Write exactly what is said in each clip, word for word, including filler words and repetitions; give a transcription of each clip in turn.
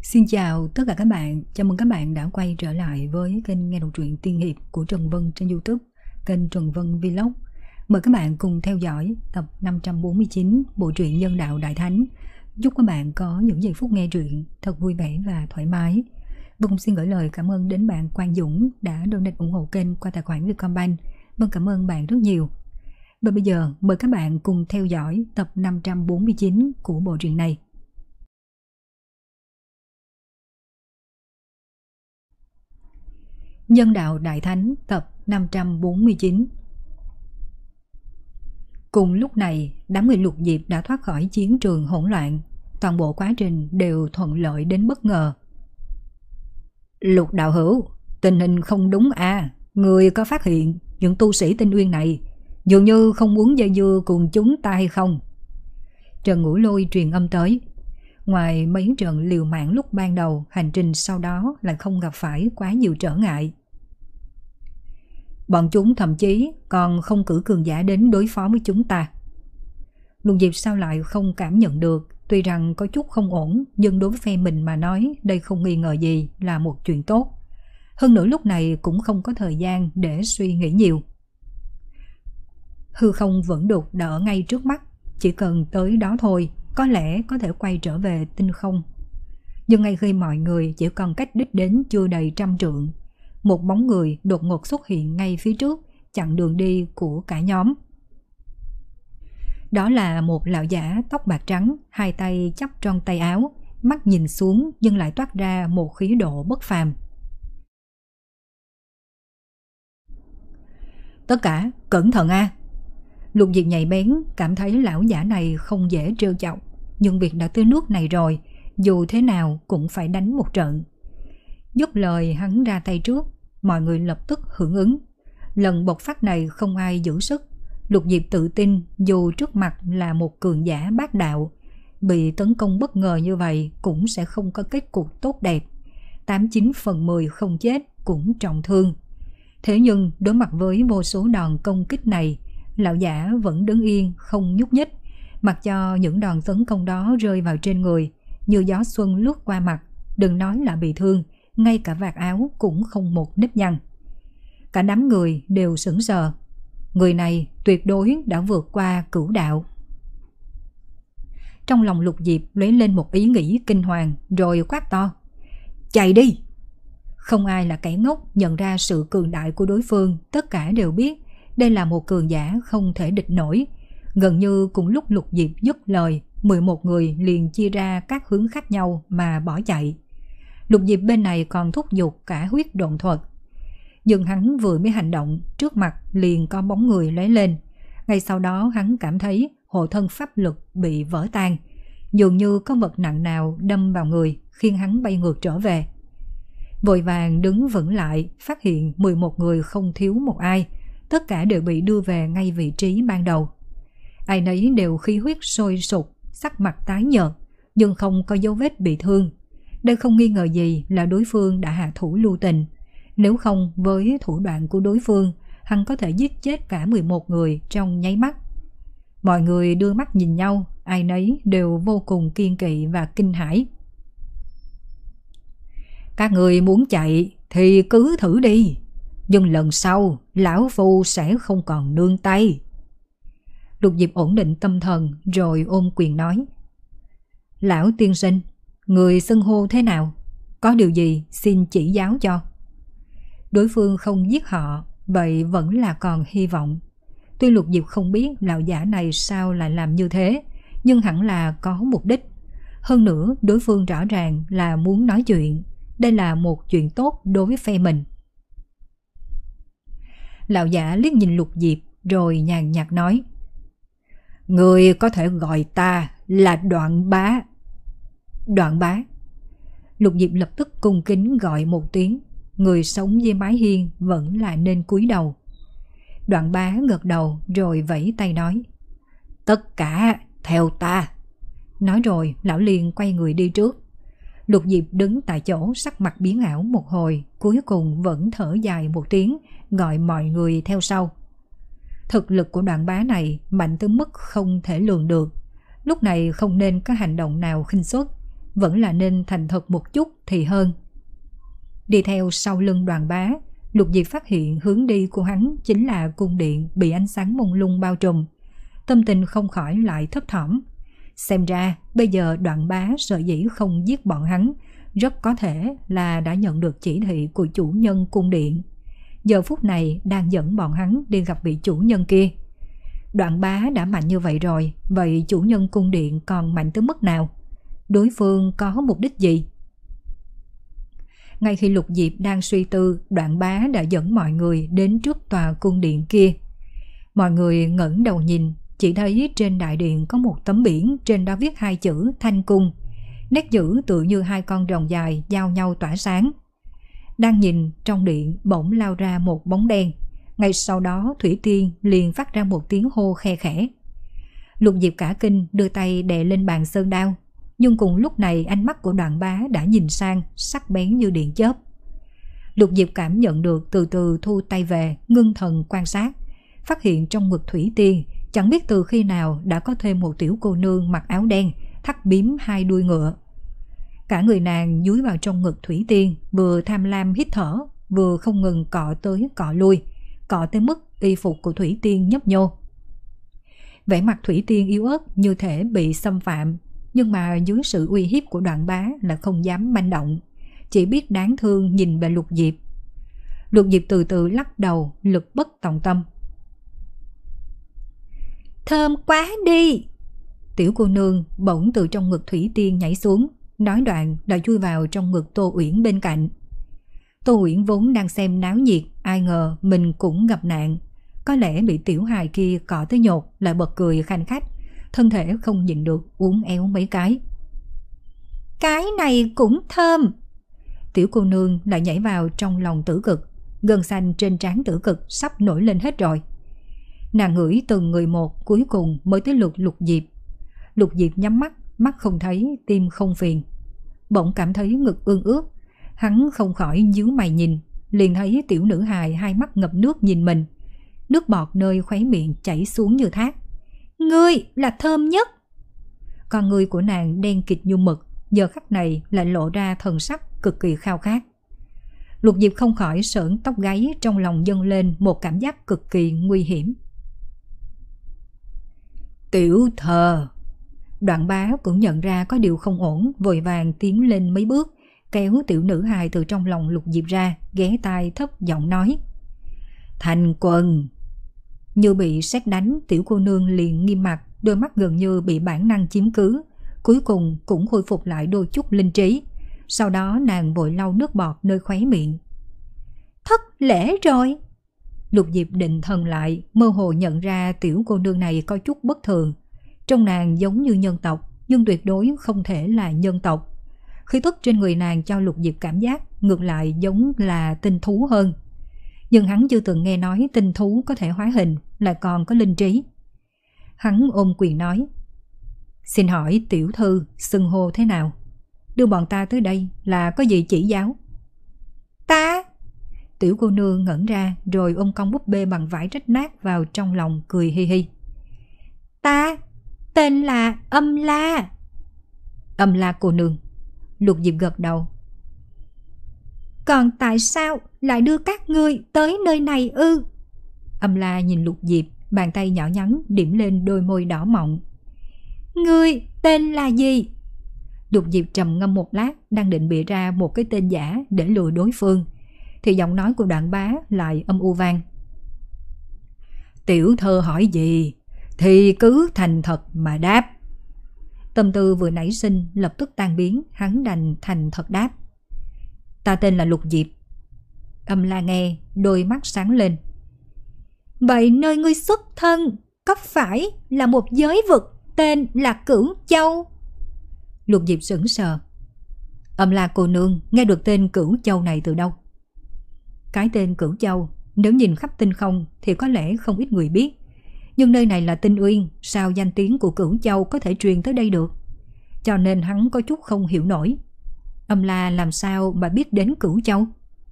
Xin chào tất cả các bạn, chào mừng các bạn đã quay trở lại với kênh nghe đọc truyện tiên hiệp của Trần Vân trên YouTube, kênh Trần Vân Vlog. Mời các bạn cùng theo dõi tập năm trăm bốn mươi chín bộ truyện Nhân Đạo Đại Thánh. Chúc các bạn có những giây phút nghe truyện thật vui vẻ và thoải mái. Vân cũng xin gửi lời cảm ơn đến bạn Quang Dũng đã donate ủng hộ kênh qua tài khoản Vietcombank. Vân cảm ơn bạn rất nhiều. Và bây giờ mời các bạn cùng theo dõi tập năm trăm bốn mươi chín của bộ truyện này. Nhân Đạo Đại Thánh tập năm trăm bốn mươi chín. Cùng lúc này, đám người Lục Diệp đã thoát khỏi chiến trường hỗn loạn. Toàn bộ quá trình đều thuận lợi đến bất ngờ. Lục đạo hữu, tình hình không đúng à? Người có phát hiện những tu sĩ Tinh Uyên này dường như không muốn dây dưa cùng chúng ta hay không? Trần Ngũ Lôi truyền âm tới. Ngoài mấy trận liều mạng lúc ban đầu, hành trình sau đó lại không gặp phải quá nhiều trở ngại. Bọn chúng thậm chí còn không cử cường giả đến đối phó với chúng ta. Lục Diệp sao lại không cảm nhận được? Tuy rằng có chút không ổn, nhưng đối với phe mình mà nói, đây không nghi ngờ gì là một chuyện tốt. Hơn nữa lúc này cũng không có thời gian để suy nghĩ nhiều. Hư không vẫn đục đã ở ngay trước mắt, chỉ cần tới đó thôi, có lẽ có thể quay trở về tinh không. Nhưng ngay khi mọi người chỉ còn cách đích đến chưa đầy trăm trượng, một bóng người đột ngột xuất hiện ngay phía trước, chặn đường đi của cả nhóm. Đó là một lão giả tóc bạc trắng, hai tay chắp trong tay áo, mắt nhìn xuống nhưng lại toát ra một khí độ bất phàm. Tất cả cẩn thận a! Lục Diệp nhạy bén, cảm thấy lão giả này không dễ trêu chọc, nhưng việc đã tới nước này rồi, dù thế nào cũng phải đánh một trận. Dứt lời hắn ra tay trước, mọi người lập tức hưởng ứng. Lần bộc phát này không ai giữ sức. Lục Diệp tự tin dù trước mặt là một cường giả bát đạo, bị tấn công bất ngờ như vậy cũng sẽ không có kết cục tốt đẹp. Tám chín phần mười không chết cũng trọng thương. Thế nhưng đối mặt với vô số đòn công kích này, lão giả vẫn đứng yên không nhúc nhích, mặc cho những đòn tấn công đó rơi vào trên người như gió xuân lướt qua mặt. Đừng nói là bị thương, ngay cả vạt áo cũng không một nếp nhăn. Cả đám người đều sững sờ. Người này tuyệt đối đã vượt qua cửu đạo. Trong lòng Lục Diệp lóe lên một ý nghĩ kinh hoàng, rồi quát to: chạy đi! Không ai là kẻ ngốc nhận ra sự cường đại của đối phương, tất cả đều biết đây là một cường giả không thể địch nổi. Gần như cùng lúc Lục Diệp dứt lời, mười một người liền chia ra các hướng khác nhau mà bỏ chạy. Lục Diệp bên này còn thúc giục cả huyết độn thuật. Nhưng hắn vừa mới hành động, trước mặt liền có bóng người lóe lên. Ngay sau đó hắn cảm thấy hộ thân pháp lực bị vỡ tan, dường như có vật nặng nào đâm vào người, khiến hắn bay ngược trở về. Vội vàng đứng vững lại, phát hiện mười một người không thiếu một ai, tất cả đều bị đưa về ngay vị trí ban đầu. Ai nấy đều khí huyết sôi sục, sắc mặt tái nhợt, nhưng không có dấu vết bị thương. Đây không nghi ngờ gì là đối phương đã hạ thủ lưu tình. Nếu không, với thủ đoạn của đối phương, hắn có thể giết chết cả mười một người trong nháy mắt. Mọi người đưa mắt nhìn nhau, ai nấy đều vô cùng kiêng kỵ và kinh hãi. Các người muốn chạy thì cứ thử đi, nhưng lần sau lão phu sẽ không còn nương tay. Lục Diệp ổn định tâm thần rồi ôm quyền nói: lão tiên sinh, người xưng hô thế nào? Có điều gì xin chỉ giáo cho. Đối phương không giết họ, vậy vẫn là còn hy vọng. Tuy Lục Diệp không biết lão giả này sao lại làm như thế, nhưng hẳn là có mục đích. Hơn nữa đối phương rõ ràng là muốn nói chuyện. Đây là một chuyện tốt đối với phe mình. Lão giả liếc nhìn Lục Diệp rồi nhàn nhạt nói: người có thể gọi ta là Đoạn Bá. Đoạn Bá. Lục Diệp lập tức cung kính gọi một tiếng. Người sống dưới mái hiên vẫn là nên cúi đầu. Đoạn Bá gật đầu rồi vẫy tay nói: tất cả theo ta. Nói rồi lão liền quay người đi trước. Lục Diệp đứng tại chỗ, sắc mặt biến ảo một hồi, cuối cùng vẫn thở dài một tiếng, gọi mọi người theo sau. Thực lực của Đoạn Bá này mạnh tới mức không thể lường được. Lúc này không nên có hành động nào khinh suất. vẫn là nên thành thật một chút thì hơn. Đi theo sau lưng Đoàn Bá, Lục Diệp phát hiện hướng đi của hắn chính là cung điện bị ánh sáng mông lung bao trùm. Tâm tình không khỏi lại thấp thỏm. Xem ra bây giờ Đoạn Bá sợ dĩ không giết bọn hắn, rất có thể là đã nhận được chỉ thị của chủ nhân cung điện. Giờ phút này đang dẫn bọn hắn đi gặp vị chủ nhân kia. Đoạn Bá đã mạnh như vậy rồi, vậy chủ nhân cung điện còn mạnh tới mức nào? Đối phương có mục đích gì? Ngay khi Lục Diệp đang suy tư, Đoạn Bá đã dẫn mọi người đến trước tòa cung điện kia. Mọi người ngẩng đầu nhìn, chỉ thấy trên đại điện có một tấm biển, trên đó viết hai chữ Thanh Cung. Nét chữ tựa như hai con rồng dài giao nhau tỏa sáng. Đang nhìn, trong điện bỗng lao ra một bóng đen. Ngay sau đó Thủy Tiên liền phát ra một tiếng hô khe khẽ. Lục Diệp cả kinh đưa tay đè lên bàn sơn đao. Nhưng cùng lúc này ánh mắt của Đoạn Bá đã nhìn sang, sắc bén như điện chớp. Lục Diệp cảm nhận được, từ từ thu tay về, ngưng thần quan sát. Phát hiện trong ngực Thủy Tiên chẳng biết từ khi nào đã có thêm một tiểu cô nương mặc áo đen, thắt bím hai đuôi ngựa. Cả người nàng dúi vào trong ngực Thủy Tiên, vừa tham lam hít thở, vừa không ngừng cọ tới cọ lui, cọ tới mức y phục của Thủy Tiên nhấp nhô. Vẻ mặt Thủy Tiên yếu ớt như thể bị xâm phạm, nhưng mà dưới sự uy hiếp của Đoạn Bá là không dám manh động, chỉ biết đáng thương nhìn về Lục Diệp. Lục Diệp từ từ lắc đầu, lực bất tòng tâm. Thơm quá đi! Tiểu cô nương bỗng từ trong ngực Thủy Tiên nhảy xuống, nói đoạn đã chui vào trong ngực Tô Uyển bên cạnh. Tô Uyển vốn đang xem náo nhiệt, ai ngờ mình cũng gặp nạn. Có lẽ bị tiểu hài kia cọ tới nhột, lại bật cười khanh khách, thân thể không nhịn được uốn éo mấy cái. Cái này cũng thơm! Tiểu cô nương lại nhảy vào trong lòng Tử Cực, gân xanh trên trán Tử Cực sắp nổi lên hết rồi. Nàng ngửi từng người một, cuối cùng mới tới lượt Lục Diệp. Lục Diệp nhắm mắt, mắt không thấy, tim không phiền. Bỗng cảm thấy ngực ương ướt, hắn không khỏi nhíu mày nhìn, liền thấy tiểu nữ hài hai mắt ngập nước nhìn mình. Nước bọt nơi khóe miệng chảy xuống như thác. Ngươi là thơm nhất! Con người của nàng đen kịt như mực, giờ khắc này lại lộ ra thần sắc cực kỳ khao khát. Lục Diệp không khỏi sởn tóc gáy, trong lòng dâng lên một cảm giác cực kỳ nguy hiểm. Tiểu thơ! Đoạn Bá cũng nhận ra có điều không ổn, vội vàng tiến lên mấy bước, kéo tiểu nữ hài từ trong lòng Lục Diệp ra, ghé tai thấp giọng nói. Thành Quân! Như bị sét đánh, tiểu cô nương liền nghiêm mặt, đôi mắt gần như bị bản năng chiếm cứ, cuối cùng cũng khôi phục lại đôi chút linh trí. Sau đó nàng vội lau nước bọt nơi khóe miệng. Thất lễ rồi! Lục Diệp định thần lại, mơ hồ nhận ra tiểu cô nương này có chút bất thường. Trong nàng giống như nhân tộc, nhưng tuyệt đối không thể là nhân tộc. Khí tức trên người nàng cho Lục Diệp cảm giác ngược lại giống là tinh thú hơn. Nhưng hắn chưa từng nghe nói tinh thú có thể hóa hình, lại còn có linh trí. Hắn ôm quyền nói. Xin hỏi tiểu thư xưng hô thế nào? Đưa bọn ta tới đây là có gì chỉ giáo? Ta! Tiểu cô nương ngẩn ra, rồi ôm con búp bê bằng vải rách nát vào trong lòng, cười hi hi. Ta tên là Âm La. Âm La cô nương. Lục Diệp gật đầu. Còn tại sao lại đưa các ngươi tới nơi này ư? Âm La nhìn Lục Diệp, bàn tay nhỏ nhắn điểm lên đôi môi đỏ mọng. Ngươi tên là gì? Lục Diệp trầm ngâm một lát, đang định bịa ra một cái tên giả để lừa đối phương, thì giọng nói của Đoạn Bá lại âm u vang. Tiểu thơ hỏi gì thì cứ thành thật mà đáp. Tâm tư vừa nảy sinh lập tức tan biến, hắn đành thành thật đáp. Ta tên là Lục Diệp. Âm La nghe, đôi mắt sáng lên. Vậy nơi ngươi xuất thân có phải là một giới vực tên là Cửu Châu? Lục Diệp sững sờ. Âm La cô nương nghe được tên Cửu Châu này từ đâu? Cái tên Cửu Châu nếu nhìn khắp tinh không thì có lẽ không ít người biết, nhưng nơi này là Tinh Uyên, sao danh tiếng của Cửu Châu có thể truyền tới đây được? Cho nên hắn có chút không hiểu nổi. Âm La làm sao mà biết đến Cửu Châu?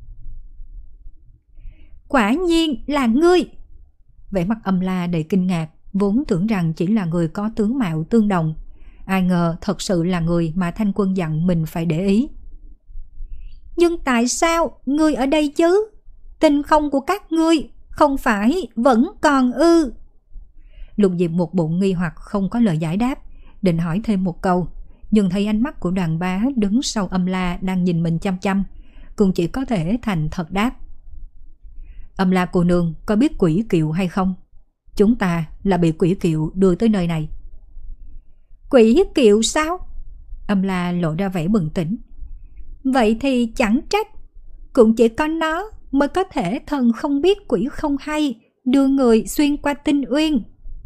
Quả nhiên là ngươi! Vẻ mặt Âm La đầy kinh ngạc, vốn tưởng rằng chỉ là người có tướng mạo tương đồng. Ai ngờ thật sự là người mà Thanh Quân dặn mình phải để ý. Nhưng tại sao ngươi ở đây chứ? Tinh không của các ngươi không phải vẫn còn ư? Lục Diệp một bụng nghi hoặc không có lời giải đáp, định hỏi thêm một câu, nhưng thấy ánh mắt của Đoàn Bá đứng sau Âm La đang nhìn mình chăm chăm, cũng chỉ có thể thành thật đáp. Âm La cô nương có biết quỷ kiệu hay không? Chúng ta là bị quỷ kiệu đưa tới nơi này. Quỷ kiệu sao? Âm La lộ ra vẻ bừng tỉnh. Vậy thì chẳng trách, cũng chỉ có nó mới có thể thần không biết quỷ không hay đưa người xuyên qua tinh uyên.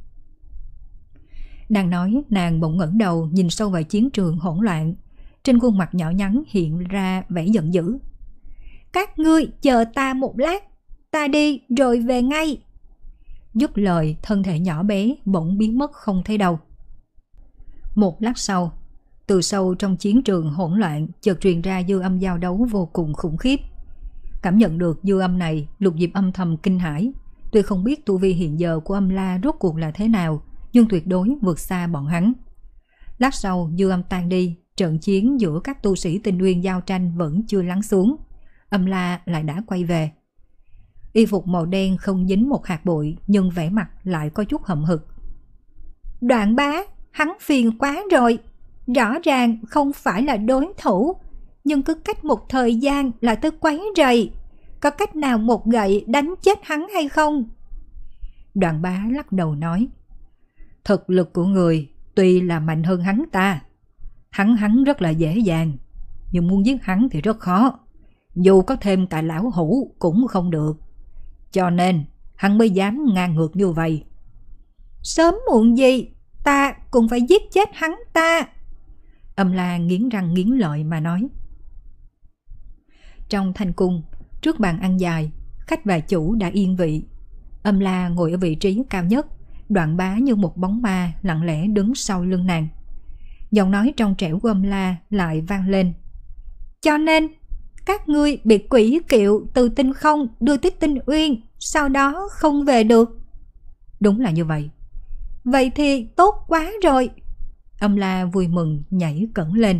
Đang nói, nàng bỗng ngẩng đầu nhìn sâu vào chiến trường hỗn loạn, trên khuôn mặt nhỏ nhắn hiện ra vẻ giận dữ. Các ngươi chờ ta một lát, ta đi rồi về ngay. Dứt lời, thân thể nhỏ bé bỗng biến mất không thấy đâu. Một lát sau, từ sâu trong chiến trường hỗn loạn chợt truyền ra dư âm giao đấu vô cùng khủng khiếp. Cảm nhận được dư âm này, Lục Diệp âm thầm kinh hãi. Tuy không biết tu vi hiện giờ của Âm La rốt cuộc là thế nào, nhưng tuyệt đối vượt xa bọn hắn. Lát sau, dư âm tan đi, trận chiến giữa các tu sĩ Tinh Uyên giao tranh vẫn chưa lắng xuống. Âm La lại đã quay về. Y phục màu đen không dính một hạt bụi, nhưng vẻ mặt lại có chút hậm hực. Đoạn Bá, hắn phiền quá rồi. Rõ ràng không phải là đối thủ, nhưng cứ cách một thời gian là tới quấy rầy. Có cách nào một gậy đánh chết hắn hay không? Đoạn Bá lắc đầu nói. Thực lực của người tuy là mạnh hơn hắn ta, hắn hắn rất là dễ dàng, nhưng muốn giết hắn thì rất khó. Dù có thêm cả lão hủ cũng không được. Cho nên hắn mới dám ngang ngược như vậy. Sớm muộn gì ta cũng phải giết chết hắn ta. Âm La nghiến răng nghiến lợi mà nói. Trong thanh cung, trước bàn ăn dài, khách và chủ đã yên vị. Âm La ngồi ở vị trí cao nhất, Đoạn Bá như một bóng ma lặng lẽ đứng sau lưng nàng. Giọng nói trong trẻo của Âm La lại vang lên. Cho nên các ngươi bị quỷ kiệu từ tinh không đưa tới Tinh Uyên, sau đó không về được. Đúng là như vậy. Vậy thì tốt quá rồi. Âm La vui mừng nhảy cẫng lên.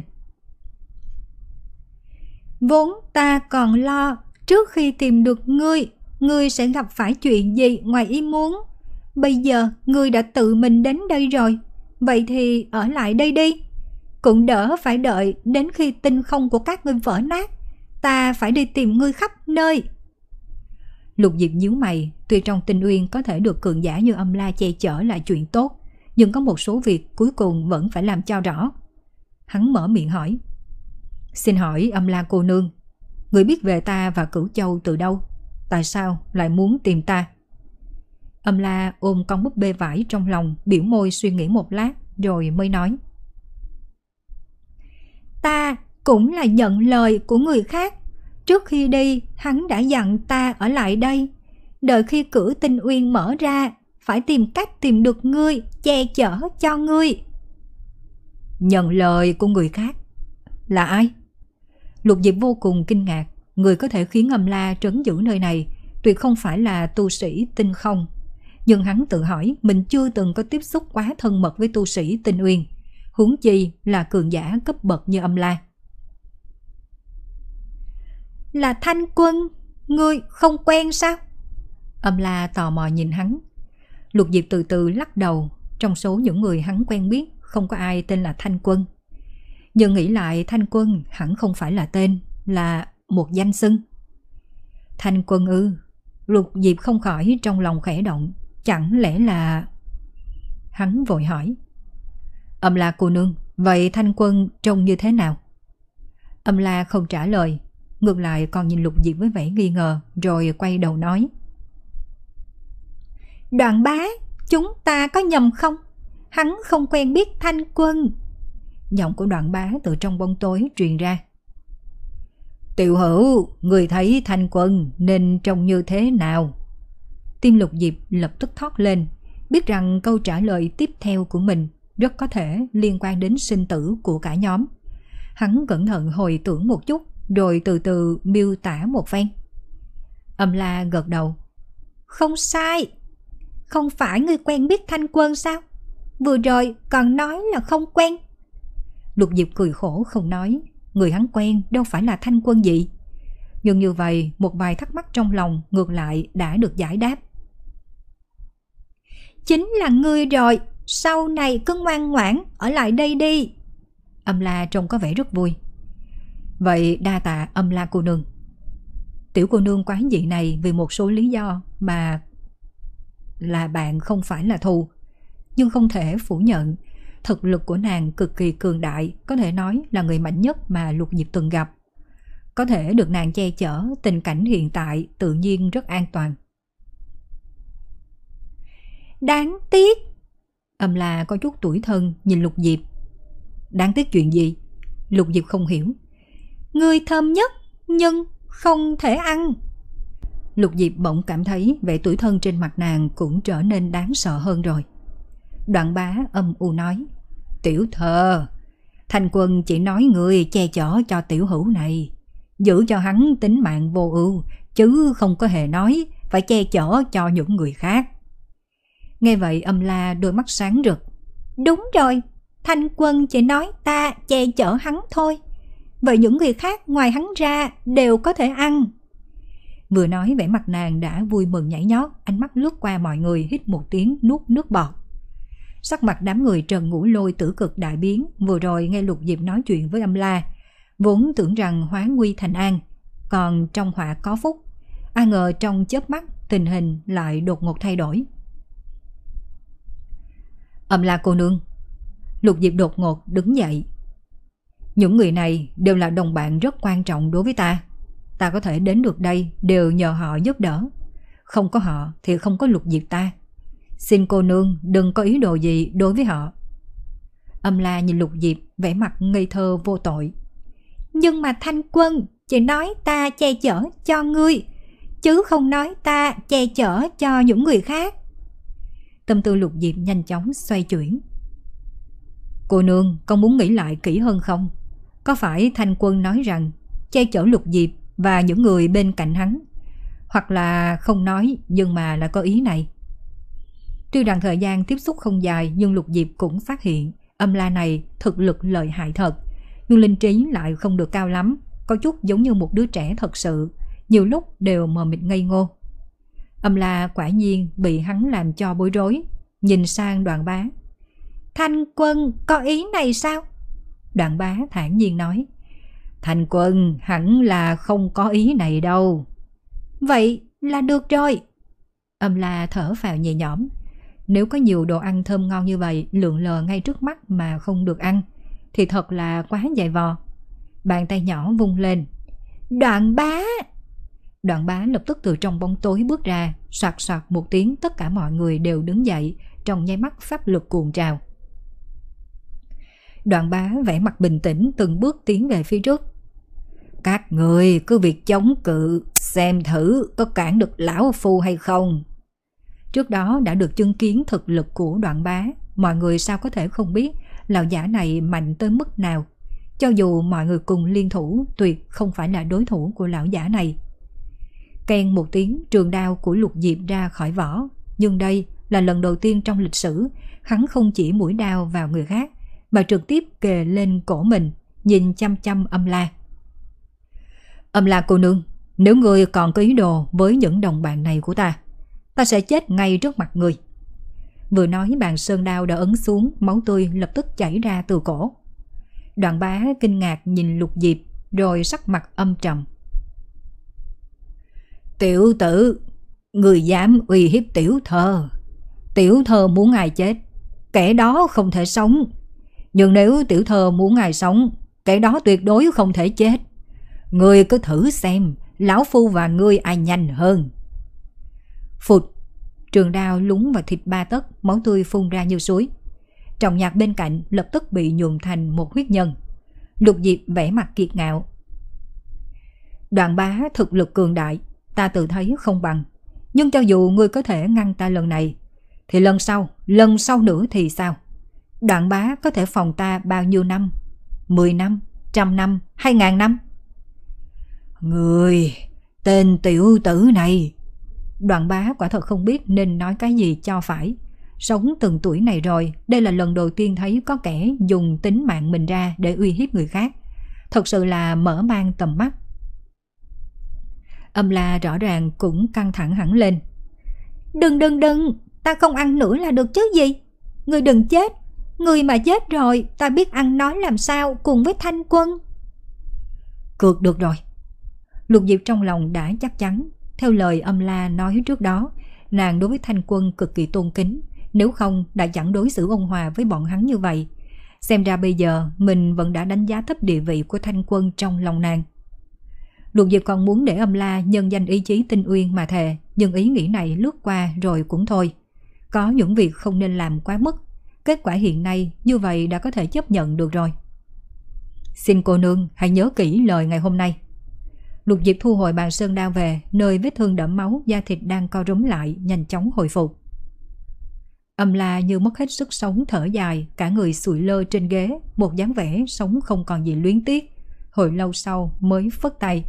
Vốn ta còn lo trước khi tìm được ngươi, ngươi sẽ gặp phải chuyện gì ngoài ý muốn. Bây giờ ngươi đã tự mình đến đây rồi, vậy thì ở lại đây đi. Cũng đỡ phải đợi đến khi tinh không của các ngươi vỡ nát, ta phải đi tìm ngươi khắp nơi. Lục Diệp nhíu mày, tuy trong Tinh Uyên có thể được cường giả như Âm La che chở là chuyện tốt, nhưng có một số việc cuối cùng vẫn phải làm cho rõ. Hắn mở miệng hỏi. Xin hỏi Âm La cô nương, người biết về ta và Cửu Châu từ đâu? Tại sao lại muốn tìm ta? Âm La ôm con búp bê vải trong lòng, biểu môi suy nghĩ một lát rồi mới nói. Ta cũng là nhận lời của người khác. Trước khi đi, hắn đã dặn ta ở lại đây, đợi khi cửa Tinh Uyên mở ra, phải tìm cách tìm được ngươi, che chở cho ngươi. Nhận lời của người khác? Là ai? Lục Diệp vô cùng kinh ngạc. Người có thể khiến Âm La trấn giữ nơi này tuyệt không phải là tu sĩ tinh không. Nhưng hắn tự hỏi mình chưa từng có tiếp xúc quá thân mật với tu sĩ Tinh Uyên, huống chi là cường giả cấp bậc như Âm La. Là Thanh Quân, ngươi không quen sao? Âm La tò mò nhìn hắn. Lục Diệp từ từ lắc đầu. Trong số những người hắn quen biết, không có ai tên là Thanh Quân. Nhưng nghĩ lại, Thanh Quân hẳn không phải là tên, là một danh xưng. Thanh Quân ư? Lục Diệp không khỏi trong lòng khẽ động. Chẳng lẽ là... Hắn vội hỏi. Âm La cô nương, vậy Thanh Quân trông như thế nào? Âm La không trả lời, ngược lại còn nhìn Lục Diệp với vẻ nghi ngờ, rồi quay đầu nói. Đoạn Bá, chúng ta có nhầm không? Hắn không quen biết Thanh Quân. Giọng của Đoạn Bá từ trong bóng tối truyền ra. Tiểu hữu, người thấy Thanh Quân nên trông như thế nào? Tim Lục Diệp lập tức thoát lên, biết rằng câu trả lời tiếp theo của mình rất có thể liên quan đến sinh tử của cả nhóm. Hắn cẩn thận hồi tưởng một chút, rồi từ từ miêu tả một phen. Âm La gật đầu. Không sai. Không phải ngươi quen biết Thanh Quân sao? Vừa rồi còn nói là không quen. Lục Diệp cười khổ không nói, người hắn quen đâu phải là Thanh Quân gì. Nhưng như vậy một vài thắc mắc trong lòng ngược lại đã được giải đáp. Chính là ngươi rồi, sau này cứ ngoan ngoãn ở lại đây đi. Âm La trông có vẻ rất vui. Vậy đa tạ Âm La cô nương. Tiểu cô nương quái dị này vì một số lý do mà là bạn không phải là thù, nhưng không thể phủ nhận thực lực của nàng cực kỳ cường đại, có thể nói là người mạnh nhất mà Lục Diệp từng gặp. Có thể được nàng che chở, tình cảnh hiện tại tự nhiên rất an toàn. Đáng tiếc. Âm La có chút tủi thân nhìn Lục Diệp. Đáng tiếc chuyện gì? Lục Diệp không hiểu. Ngươi thơm nhất nhưng không thể ăn. Lục Diệp bỗng cảm thấy vẻ tủi thân trên mặt nàng cũng trở nên đáng sợ hơn rồi. Đoạn Bá âm u nói, tiểu thơ, Thanh Quân chỉ nói người che chở cho tiểu hữu này, giữ cho hắn tính mạng vô ưu, chứ không có hề nói phải che chở cho những người khác. Nghe vậy Âm La đôi mắt sáng rực. Đúng rồi, Thanh Quân chỉ nói ta che chở hắn thôi, vậy những người khác ngoài hắn ra đều có thể ăn. Vừa nói vẻ mặt nàng đã vui mừng nhảy nhót, ánh mắt lướt qua mọi người, hít một tiếng nuốt nước bọt. Sắc mặt đám người Trần Ngũ Lôi tử cực đại biến. Vừa rồi nghe Lục Diệp nói chuyện với Âm La, vốn tưởng rằng hóa nguy thành an, còn trong họa có phúc. Ai ngờ trong chớp mắt tình hình lại đột ngột thay đổi. Âm La cô nương. Lục Diệp đột ngột đứng dậy. Những người này đều là đồng bạn rất quan trọng đối với ta. Ta có thể đến được đây đều nhờ họ giúp đỡ. Không có họ thì không có Lục Diệp ta. Xin cô nương đừng có ý đồ gì đối với họ. Âm La nhìn Lục Diệp vẻ mặt ngây thơ vô tội. Nhưng mà Thanh Quân chỉ nói ta che chở cho ngươi, chứ không nói ta che chở cho những người khác. Tâm tư Lục Diệp nhanh chóng xoay chuyển. Cô nương có muốn nghĩ lại kỹ hơn không? Có phải Thanh Quân nói rằng che chở Lục Diệp và những người bên cạnh hắn, hoặc là không nói nhưng mà là có ý này? Tuy rằng thời gian tiếp xúc không dài, nhưng Lục Diệp cũng phát hiện Âm La này thực lực lợi hại thật, nhưng linh trí lại không được cao lắm, có chút giống như một đứa trẻ thật sự, nhiều lúc đều mờ mịt ngây ngô. Âm La quả nhiên bị hắn làm cho bối rối, nhìn sang Đoạn Bá. Thanh Quân có ý này sao? Đoạn Bá thản nhiên nói, Thanh Quân hẳn là không có ý này đâu. Vậy là được rồi. Âm La thở phào nhẹ nhõm. Nếu có nhiều đồ ăn thơm ngon như vậy lượn lờ ngay trước mắt mà không được ăn thì thật là quá dày vò. Bàn tay nhỏ vung lên. Đoạn Bá. Đoạn Bá lập tức từ trong bóng tối bước ra, soạt soạt một tiếng, tất cả mọi người đều đứng dậy, trong nháy mắt pháp lực cuồn trào. Đoạn Bá vẻ mặt bình tĩnh từng bước tiến về phía trước. Các người cứ việc chống cự, xem thử có cản được lão phu hay không. Trước đó đã được chứng kiến thực lực của Đoạn Bá, mọi người sao có thể không biết lão giả này mạnh tới mức nào. Cho dù mọi người cùng liên thủ, tuyệt không phải là đối thủ của lão giả này. Keng một tiếng, trường đao của Lục Diệp ra khỏi vỏ. Nhưng đây là lần đầu tiên trong lịch sử hắn không chỉ mũi đao vào người khác, mà trực tiếp kề lên cổ mình, nhìn chăm chăm Âm La. Âm La cô nương, nếu ngươi còn có ý đồ với những đồng bạn này của ta, ta sẽ chết ngay trước mặt ngươi. Vừa nói bàn sơn đao đã ấn xuống, máu tươi lập tức chảy ra từ cổ. Đoạn Bá kinh ngạc nhìn Lục Diệp, rồi sắc mặt âm trầm. Tiểu tử, người dám uy hiếp tiểu thơ. Tiểu thơ muốn ai chết, kẻ đó không thể sống. Nhưng nếu tiểu thơ muốn ai sống, kẻ đó tuyệt đối không thể chết. Ngươi cứ thử xem, lão phu và ngươi ai nhanh hơn. Phụt, trường đao lúng vào thịt ba tấc, máu tươi phun ra như suối. Trọng nhạc bên cạnh lập tức bị nhuộm thành một huyết nhân. Lục Diệp vẻ mặt kiệt ngạo. Đoạn Bá thực lực cường đại, ta tự thấy không bằng. Nhưng cho dù ngươi có thể ngăn ta lần này, thì lần sau, lần sau nữa thì sao? Đoạn Bá có thể phòng ta bao nhiêu năm? Mười năm, trăm năm, hay ngàn năm? Người, tên tiểu tử này. Đoạn Bá quả thật không biết nên nói cái gì cho phải. Sống từng tuổi này rồi, đây là lần đầu tiên thấy có kẻ dùng tính mạng mình ra để uy hiếp người khác. Thật sự là mở mang tầm mắt. Âm La rõ ràng cũng căng thẳng hẳn lên. Đừng đừng đừng, ta không ăn nữa là được chứ gì. Người đừng chết, người mà chết rồi ta biết ăn nói làm sao cùng với Thanh Quân. Cược được rồi. Lục Diệp trong lòng đã chắc chắn. Theo lời Âm La nói trước đó, nàng đối với Thanh Quân cực kỳ tôn kính, nếu không đã chẳng đối xử ôn hòa với bọn hắn như vậy. Xem ra bây giờ mình vẫn đã đánh giá thấp địa vị của Thanh Quân trong lòng nàng. Lục Diệp còn muốn để Âm La nhân danh ý chí Tinh Uyên mà thề, nhưng ý nghĩ này lướt qua rồi cũng thôi. Có những việc không nên làm quá mức. Kết quả hiện nay như vậy đã có thể chấp nhận được rồi. Xin cô nương hãy nhớ kỹ lời ngày hôm nay. Lục Diệp thu hồi bàn sơn đao về, nơi vết thương đẫm máu, da thịt đang co rúm lại, nhanh chóng hồi phục. Âm La như mất hết sức sống thở dài, cả người sụi lơ trên ghế, một dáng vẻ sống không còn gì luyến tiếc. Hồi lâu sau mới phất tay.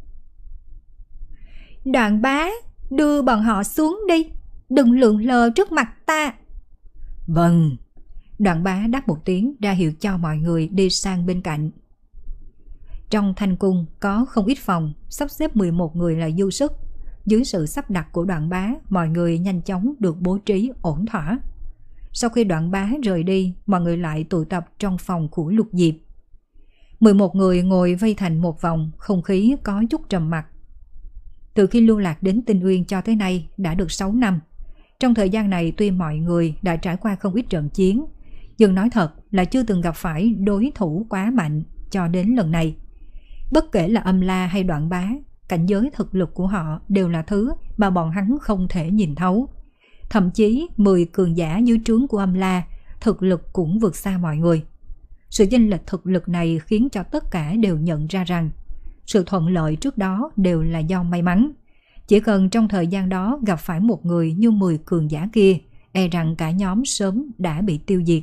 Đoạn Bá, đưa bọn họ xuống đi, đừng lượn lờ trước mặt ta. Vâng. Đoạn Bá đáp một tiếng ra hiệu cho mọi người đi sang bên cạnh. Trong thanh cung có không ít phòng, sắp xếp mười một người là dư sức. Dưới sự sắp đặt của Đoạn Bá, mọi người nhanh chóng được bố trí ổn thỏa. Sau khi Đoạn Bá rời đi, mọi người lại tụ tập trong phòng của Lục Diệp. mười một người ngồi vây thành một vòng, không khí có chút trầm mặc. Từ khi lưu lạc đến Tinh Uyên cho tới nay đã được sáu năm. Trong thời gian này tuy mọi người đã trải qua không ít trận chiến, nhưng nói thật là chưa từng gặp phải đối thủ quá mạnh cho đến lần này. Bất kể là Âm La hay Đoạn Bá, cảnh giới thực lực của họ đều là thứ mà bọn hắn không thể nhìn thấu. Thậm chí mười cường giả dưới trướng của Âm La, thực lực cũng vượt xa mọi người. Sự chênh lệch thực lực này khiến cho tất cả đều nhận ra rằng sự thuận lợi trước đó đều là do may mắn. Chỉ cần trong thời gian đó gặp phải một người như mười cường giả kia, e rằng cả nhóm sớm đã bị tiêu diệt.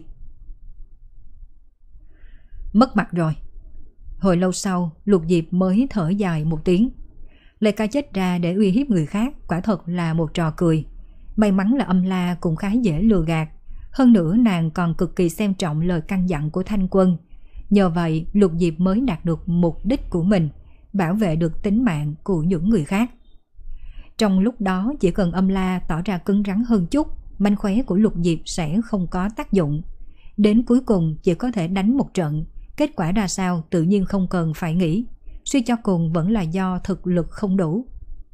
Mất mặt rồi. Hồi lâu sau, Lục Diệp mới thở dài một tiếng. Lấy cái chết ra để uy hiếp người khác quả thật là một trò cười. May mắn là Âm La cũng khá dễ lừa gạt. Hơn nữa nàng còn cực kỳ xem trọng lời căn dặn của Thanh Quân. Nhờ vậy Lục Diệp mới đạt được mục đích của mình, bảo vệ được tính mạng của những người khác. Trong lúc đó chỉ cần Âm La tỏ ra cứng rắn hơn chút, mánh khóe của Lục Diệp sẽ không có tác dụng. Đến cuối cùng chỉ có thể đánh một trận. Kết quả ra sao tự nhiên không cần phải nghĩ. Suy cho cùng vẫn là do thực lực không đủ.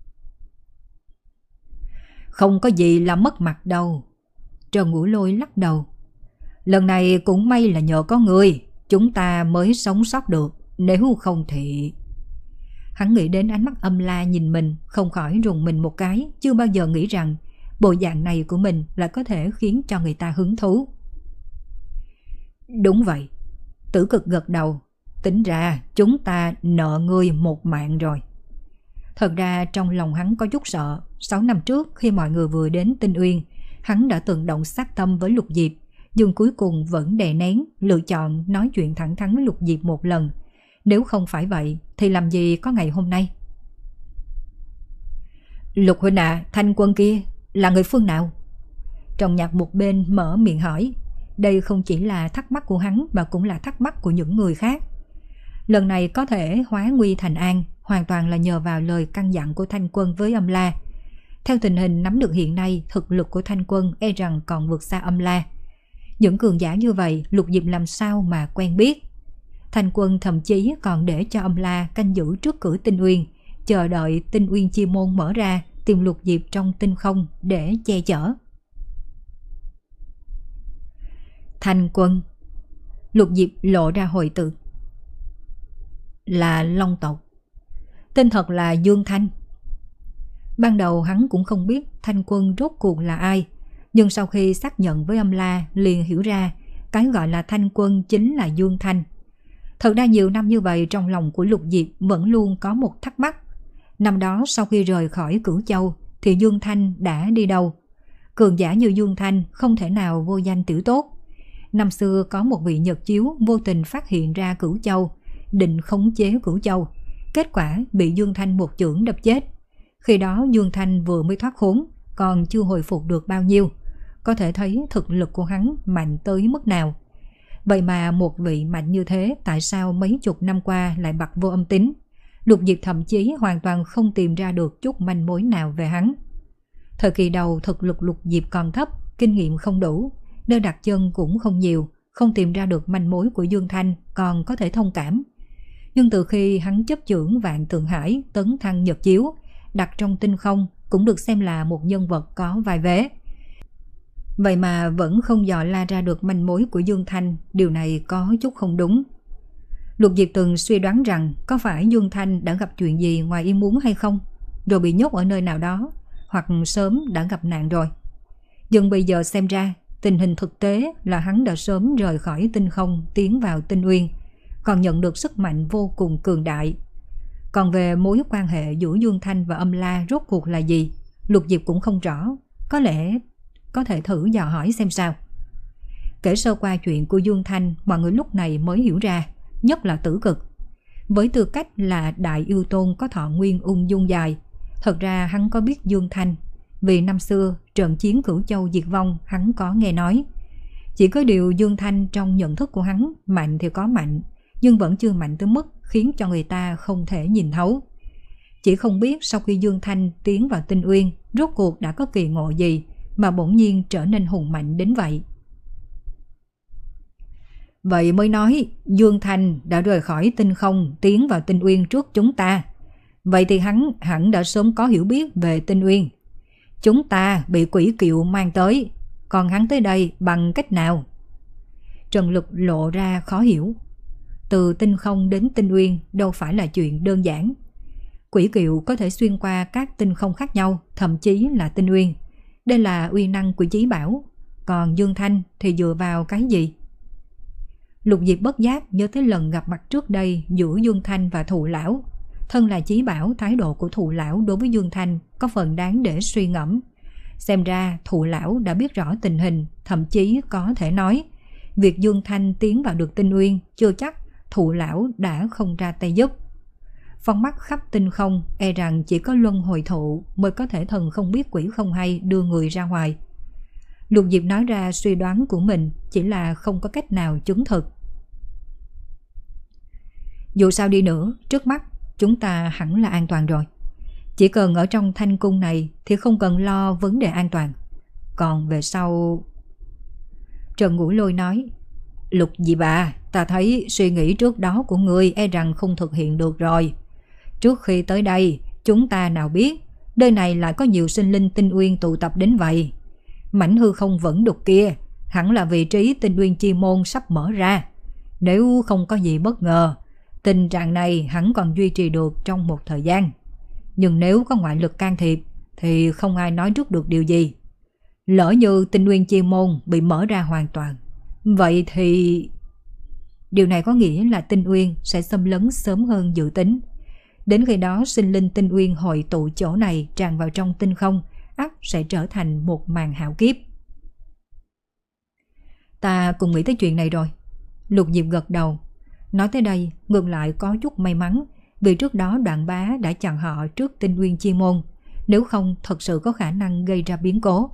Không có gì là mất mặt đâu. Trần Ngũ Lôi lắc đầu. Lần này cũng may là nhờ có người, chúng ta mới sống sót được. Nếu không thì... Hắn nghĩ đến ánh mắt Âm La nhìn mình, không khỏi rùng mình một cái. Chưa bao giờ nghĩ rằng bộ dạng này của mình lại có thể khiến cho người ta hứng thú. Đúng vậy. Tử Cực gật đầu. Tính ra chúng ta nợ ngươi một mạng rồi. Thật ra trong lòng hắn có chút sợ. Sáu năm trước khi mọi người vừa đến Tinh Uyên, hắn đã từng động sát tâm với Lục Diệp, nhưng cuối cùng vẫn đè nén, lựa chọn nói chuyện thẳng thắn với Lục Diệp một lần. Nếu không phải vậy thì làm gì có ngày hôm nay. Lục huynh à, Thanh Quân kia là người phương nào? Trọng Nhạc một bên mở miệng hỏi. Đây không chỉ là thắc mắc của hắn mà cũng là thắc mắc của những người khác. Lần này có thể hóa nguy thành an hoàn toàn là nhờ vào lời căn dặn của Thanh Quân với Âm La. Theo tình hình nắm được hiện nay, thực lực của Thanh Quân e rằng còn vượt xa Âm La. Những cường giả như vậy Lục Diệp làm sao mà quen biết. Thanh Quân thậm chí còn để cho Âm La canh giữ trước cửa Tinh Uyên, chờ đợi Tinh Uyên chi môn mở ra, tìm Lục Diệp trong tinh không để che chở. Thanh Quân. Lục Diệp lộ ra hồi tưởng. Là Long tộc. Tên thật là Dương Thanh. Ban đầu hắn cũng không biết Thanh Quân rốt cuộc là ai, nhưng sau khi xác nhận với Âm La liền hiểu ra cái gọi là Thanh Quân chính là Dương Thanh. Thật ra nhiều năm như vậy trong lòng của Lục Diệp vẫn luôn có một thắc mắc. Năm đó sau khi rời khỏi Cửu Châu thì Dương Thanh đã đi đâu? Cường giả như Dương Thanh không thể nào vô danh tiểu tốt. Năm xưa có một vị Nhật Chiếu vô tình phát hiện ra Cửu Châu, định khống chế Cửu Châu. Kết quả bị Dương Thanh một chưởng đập chết. Khi đó Dương Thanh vừa mới thoát khốn, còn chưa hồi phục được bao nhiêu. có thể thấy thực lực của hắn mạnh tới mức nào. Vậy mà một vị mạnh như thế tại sao mấy chục năm qua lại bặt vô âm tín? Lục Diệp thậm chí hoàn toàn không tìm ra được chút manh mối nào về hắn. Thời kỳ đầu thực lực Lục Diệp còn thấp, kinh nghiệm không đủ, nơi đặt chân cũng không nhiều, không tìm ra được manh mối của Dương Thanh còn có thể thông cảm. Nhưng từ khi hắn chấp chưởng Vạn Tượng Hải, tấn thăng Nhật Chiếu, đặt trong tinh không cũng được xem là một nhân vật có vai vế. Vậy mà vẫn không dò la ra được manh mối của Dương Thanh, điều này có chút không đúng. Lục Diệp từng suy đoán rằng có phải Dương Thanh đã gặp chuyện gì ngoài ý muốn hay không, rồi bị nhốt ở nơi nào đó, hoặc sớm đã gặp nạn rồi. Nhưng bây giờ xem ra, tình hình thực tế là hắn đã sớm rời khỏi tinh không tiến vào tinh uyên, còn nhận được sức mạnh vô cùng cường đại. Còn về mối quan hệ giữa Dương Thanh và Âm La rốt cuộc là gì, Lục Diệp cũng không rõ, có lẽ có thể thử dò hỏi xem sao. Kể sơ qua chuyện của Dương Thanh, mọi người lúc này mới hiểu ra, nhất là Tử Cực. Với tư cách là đại yêu tôn có thọ nguyên ung dung dài, thật ra hắn có biết Dương Thanh, vì năm xưa trận chiến Cửu Châu diệt vong hắn có nghe nói. Chỉ có điều Dương Thanh trong nhận thức của hắn mạnh thì có mạnh, nhưng vẫn chưa mạnh tới mức khiến cho người ta không thể nhìn thấu. Chỉ không biết sau khi Dương Thanh tiến vào tinh uyên, rốt cuộc đã có kỳ ngộ gì mà bỗng nhiên trở nên hùng mạnh đến vậy. Vậy mới nói Dương Thanh đã rời khỏi tinh không tiến vào tinh uyên trước chúng ta. Vậy thì hắn hẳn đã sớm có hiểu biết về tinh uyên. Chúng ta bị quỷ kiệu mang tới, còn hắn tới đây bằng cách nào? Trần Lực lộ ra khó hiểu. Từ tinh không đến tinh uyên đâu phải là chuyện đơn giản. Quỷ kiệu có thể xuyên qua các tinh không khác nhau, thậm chí là tinh uyên. Đây là uy năng của chí bảo. Còn Dương Thanh thì dựa vào cái gì? Lục Diệp bất giác nhớ tới lần gặp mặt trước đây giữa Dương Thanh và Thụ Lão. Thân là chí bảo, thái độ của Thụ Lão đối với Dương Thanh có phần đáng để suy ngẫm. Xem ra Thụ Lão đã biết rõ tình hình, thậm chí có thể nói việc Dương Thanh tiến vào được tinh uyên chưa chắc Thụ Lão đã không ra tay giúp. Phong mắt khắp tinh không, e rằng chỉ có luân hồi thụ mới có thể thần không biết quỷ không hay đưa người ra ngoài. Lục Diệp nói ra suy đoán của mình, chỉ là không có cách nào chứng thực. Dù sao đi nữa, trước mắt chúng ta hẳn là an toàn rồi. Chỉ cần ở trong thanh cung này thì không cần lo vấn đề an toàn. Còn về sau... Trần Ngũ Lôi nói, Lục Diệp à, ta thấy suy nghĩ trước đó của ngươi e rằng không thực hiện được rồi. Trước khi tới đây, chúng ta nào biết nơi này lại có nhiều sinh linh tinh uyên tụ tập đến vậy. Mảnh hư không vẫn đục kia hẳn là vị trí tinh uyên chi môn sắp mở ra. Nếu không có gì bất ngờ, tình trạng này hẳn còn duy trì được trong một thời gian. Nhưng nếu có ngoại lực can thiệp thì không ai nói trước được điều gì. Lỡ như tinh uyên chi môn bị mở ra hoàn toàn, vậy thì... Điều này có nghĩa là tinh uyên sẽ xâm lấn sớm hơn dự tính. Đến khi đó sinh linh tinh uyên hội tụ chỗ này tràn vào trong tinh không, ắt sẽ trở thành một màn hạo kiếp. Ta cùng nghĩ tới chuyện này rồi. Lục Diệp gật đầu. Nói tới đây ngược lại có chút may mắn, vì trước đó Đoạn Bá đã chặn họ trước tinh uyên chi môn, nếu không thật sự có khả năng gây ra biến cố.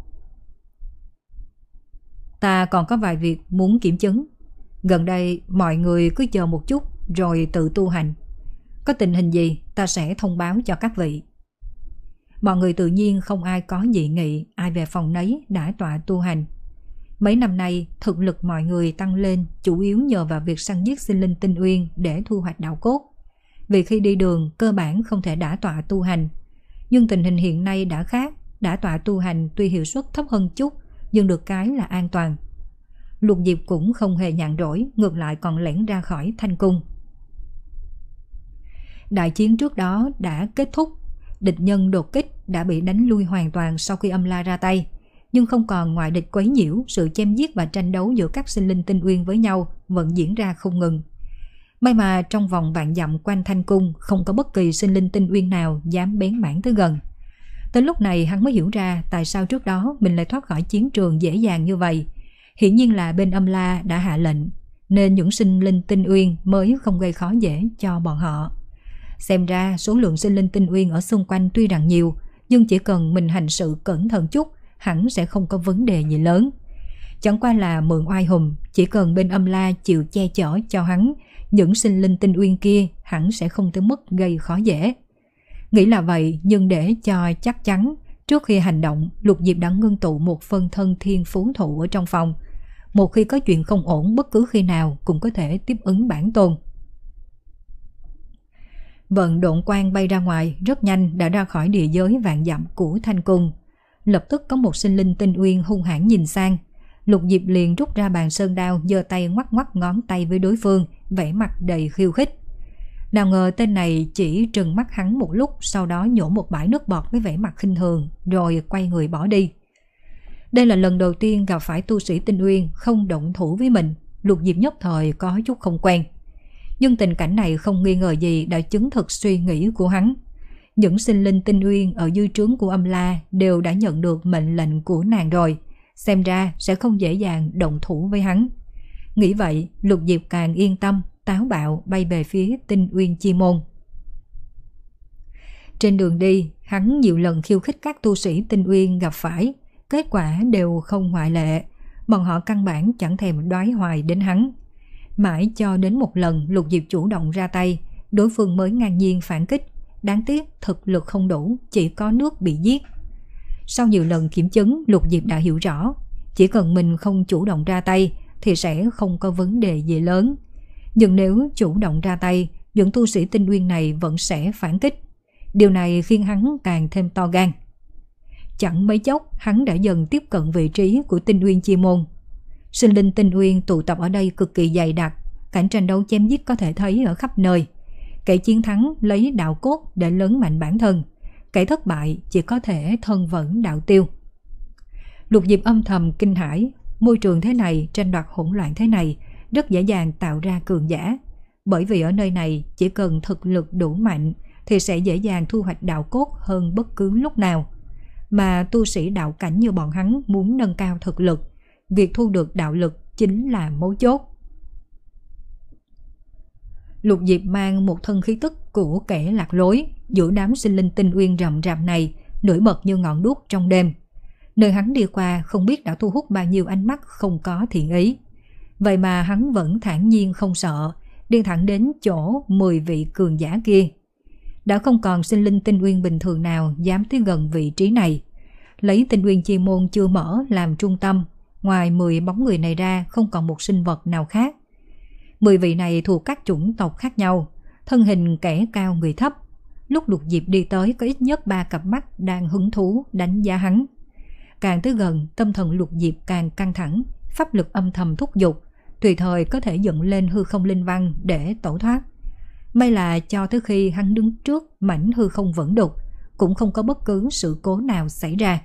Ta còn có vài việc muốn kiểm chứng. Gần đây mọi người cứ chờ một chút rồi tự tu hành. Có tình hình gì ta sẽ thông báo cho các vị. Mọi người tự nhiên không ai có dị nghị, ai về phòng nấy đã tọa tu hành. Mấy năm nay thực lực mọi người tăng lên chủ yếu nhờ vào việc săn giết sinh linh tinh uyên để thu hoạch đạo cốt. Vì khi đi đường cơ bản không thể đả tọa tu hành. Nhưng tình hình hiện nay đã khác, đả tọa tu hành tuy hiệu suất thấp hơn chút nhưng được cái là an toàn. Lục Diệp cũng không hề nhàn rỗi, ngược lại còn lẻn ra khỏi thanh cung. Đại chiến trước đó đã kết thúc, địch nhân đột kích đã bị đánh lui hoàn toàn sau khi Âm La ra tay, nhưng không còn ngoại địch quấy nhiễu, sự chém giết và tranh đấu giữa các sinh linh tinh uyên với nhau vẫn diễn ra không ngừng. May mà trong vòng vạn dặm quanh thanh cung không có bất kỳ sinh linh tinh uyên nào dám bén mảng tới gần. Tới lúc này hắn mới hiểu ra tại sao trước đó mình lại thoát khỏi chiến trường dễ dàng như vậy. Hiển nhiên là bên Âm La đã hạ lệnh, nên những sinh linh tinh uyên mới không gây khó dễ cho bọn họ. Xem ra số lượng sinh linh tinh uyên ở xung quanh tuy rằng nhiều, nhưng chỉ cần mình hành sự cẩn thận chút hẳn sẽ không có vấn đề gì lớn. Chẳng qua là mượn oai hùng, chỉ cần bên Âm La chịu che chở cho hắn, những sinh linh tinh uyên kia hẳn sẽ không tới mức gây khó dễ. Nghĩ là vậy, nhưng để cho chắc chắn, trước khi hành động, Lục Diệp đã ngưng tụ một phân thân thiên phú thụ ở trong phòng. Một khi có chuyện không ổn, bất cứ khi nào cũng có thể tiếp ứng bản tôn. Vận độn quang bay ra ngoài, rất nhanh đã ra khỏi địa giới vạn dặm của Thanh Cung. Lập tức có một sinh linh tinh uyên hung hãn nhìn sang. Lục Diệp liền rút ra bàn sơn đao, giơ tay ngoắc ngoắc ngón tay với đối phương, vẻ mặt đầy khiêu khích. Nào ngờ tên này chỉ trừng mắt hắn một lúc, sau đó nhổ một bãi nước bọt với vẻ mặt khinh thường, rồi quay người bỏ đi. Đây là lần đầu tiên gặp phải tu sĩ tinh uyên không động thủ với mình, Lục Diệp nhất thời có chút không quen. Nhưng tình cảnh này không nghi ngờ gì đã chứng thực suy nghĩ của hắn. Những sinh linh tinh uyên ở dưới trướng của Âm La đều đã nhận được mệnh lệnh của nàng rồi, xem ra sẽ không dễ dàng động thủ với hắn. Nghĩ vậy, Lục Diệp càng yên tâm, táo bạo bay về phía Tinh Uyên Chi Môn. Trên đường đi, hắn nhiều lần khiêu khích các tu sĩ Tinh Uyên gặp phải, kết quả đều không ngoại lệ, bọn họ căn bản chẳng thèm đoái hoài đến hắn. Mãi cho đến một lần Lục Diệp chủ động ra tay, đối phương mới ngang nhiên phản kích, đáng tiếc thực lực không đủ, chỉ có nước bị giết. Sau nhiều lần kiểm chứng, Lục Diệp đã hiểu rõ, chỉ cần mình không chủ động ra tay thì sẽ không có vấn đề gì lớn. Nhưng nếu chủ động ra tay, những tu sĩ Tinh Uyên này vẫn sẽ phản kích. Điều này khiến hắn càng thêm to gan. Chẳng mấy chốc, hắn đã dần tiếp cận vị trí của Tinh Uyên Chi Môn. Sinh linh Tinh Uyên tụ tập ở đây cực kỳ dày đặc, cảnh tranh đấu chém giết có thể thấy ở khắp nơi. Kẻ chiến thắng lấy đạo cốt để lớn mạnh bản thân, kẻ thất bại chỉ có thể thân vẫn đạo tiêu. Lục Diệp âm thầm kinh hãi, môi trường thế này, tranh đoạt hỗn loạn thế này, rất dễ dàng tạo ra cường giả. Bởi vì ở nơi này chỉ cần thực lực đủ mạnh thì sẽ dễ dàng thu hoạch đạo cốt hơn bất cứ lúc nào. Mà tu sĩ đạo cảnh như bọn hắn muốn nâng cao thực lực, việc thu được đạo lực chính là mấu chốt. Lục Diệp mang một thân khí tức của kẻ lạc lối, giữa đám sinh linh Tinh Uyên rậm rạp này, nổi bật như ngọn đuốc trong đêm. Nơi hắn đi qua không biết đã thu hút bao nhiêu ánh mắt không có thiện ý. Vậy mà hắn vẫn thản nhiên không sợ, đi thẳng đến chỗ mười vị cường giả kia. Đã không còn sinh linh Tinh Uyên bình thường nào dám tới gần vị trí này. Lấy Tinh Uyên Chi Môn chưa mở làm trung tâm, ngoài mười bóng người này ra không còn một sinh vật nào khác. Mười vị này thuộc các chủng tộc khác nhau, thân hình kẻ cao người thấp. Lúc Lục Diệp đi tới có ít nhất ba cặp mắt đang hứng thú đánh giá hắn. Càng tới gần, tâm thần Lục Diệp càng căng thẳng, pháp lực âm thầm thúc giục, tùy thời có thể dựng lên hư không linh văn để tẩu thoát. May là cho tới khi hắn đứng trước mảnh hư không vẩn đục, cũng không có bất cứ sự cố nào xảy ra.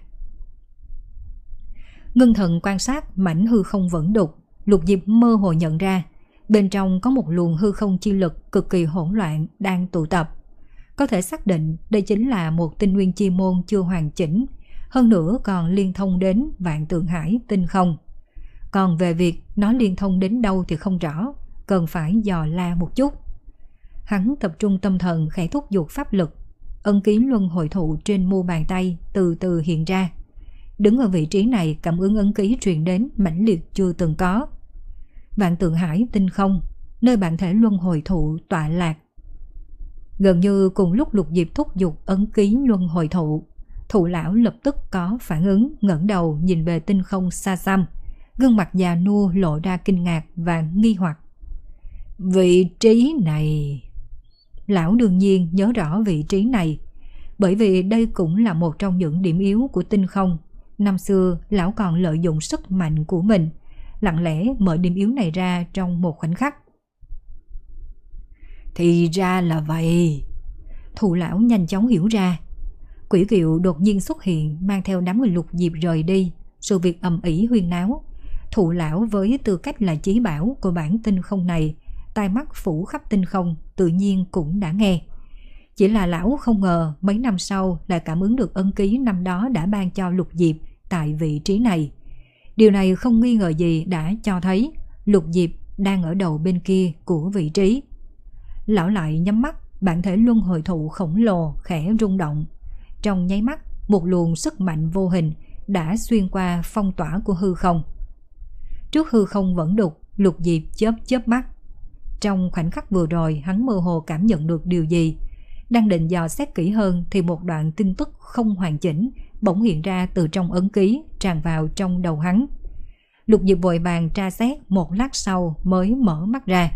Ngưng thần quan sát mảnh hư không vẩn đục, Lục Diệp mơ hồ nhận ra bên trong có một luồng hư không chi lực cực kỳ hỗn loạn đang tụ tập. Có thể xác định đây chính là một Tinh Nguyên Chi Môn chưa hoàn chỉnh, hơn nữa còn liên thông đến Vạn Tượng Hải tinh không. Còn về việc nó liên thông đến đâu thì không rõ, cần phải dò la một chút. Hắn tập trung tâm thần khẽ thúc giục pháp lực, ân ký luân hồi thụ trên mu bàn tay từ từ hiện ra. Đứng ở vị trí này, cảm ứng ấn ký truyền đến mãnh liệt chưa từng có. Vạn Tượng Hải tinh không, nơi bản thể luân hồi thụ tọa lạc. Gần như cùng lúc Lục Diệp thúc giục ấn ký luân hồi thụ, thụ lão lập tức có phản ứng, ngẩng đầu nhìn về tinh không xa xăm, gương mặt già nua lộ ra kinh ngạc và nghi hoặc. Vị trí này... Lão đương nhiên nhớ rõ vị trí này, bởi vì đây cũng là một trong những điểm yếu của tinh không. Năm xưa, lão còn lợi dụng sức mạnh của mình, lặng lẽ mở điểm yếu này ra trong một khoảnh khắc. Thì ra là vậy. Thụ lão nhanh chóng hiểu ra. Quỷ Kiều đột nhiên xuất hiện, mang theo đám người Lục Diệp rời đi, sự việc ầm ĩ huyên náo. Thụ lão với tư cách là chí bảo của bản tinh không này, tai mắt phủ khắp tinh không, tự nhiên cũng đã nghe. Chỉ là lão không ngờ mấy năm sau lại cảm ứng được ân ký năm đó đã ban cho Lục Diệp tại vị trí này. Điều này không nghi ngờ gì đã cho thấy Lục Diệp đang ở đầu bên kia của vị trí. Lão lại nhắm mắt, bản thể luân hồi thụ khổng lồ khẽ rung động. Trong nháy mắt, một luồng sức mạnh vô hình đã xuyên qua phong tỏa của hư không. Trước hư không vẫn đục, Lục Diệp chớp chớp mắt. Trong khoảnh khắc vừa rồi, hắn mơ hồ cảm nhận được điều gì. Đang định dò xét kỹ hơn thì một đoạn tin tức không hoàn chỉnh bỗng hiện ra từ trong ấn ký, tràn vào trong đầu hắn. Lục Diệp vội vàng tra xét, một lát sau mới mở mắt ra.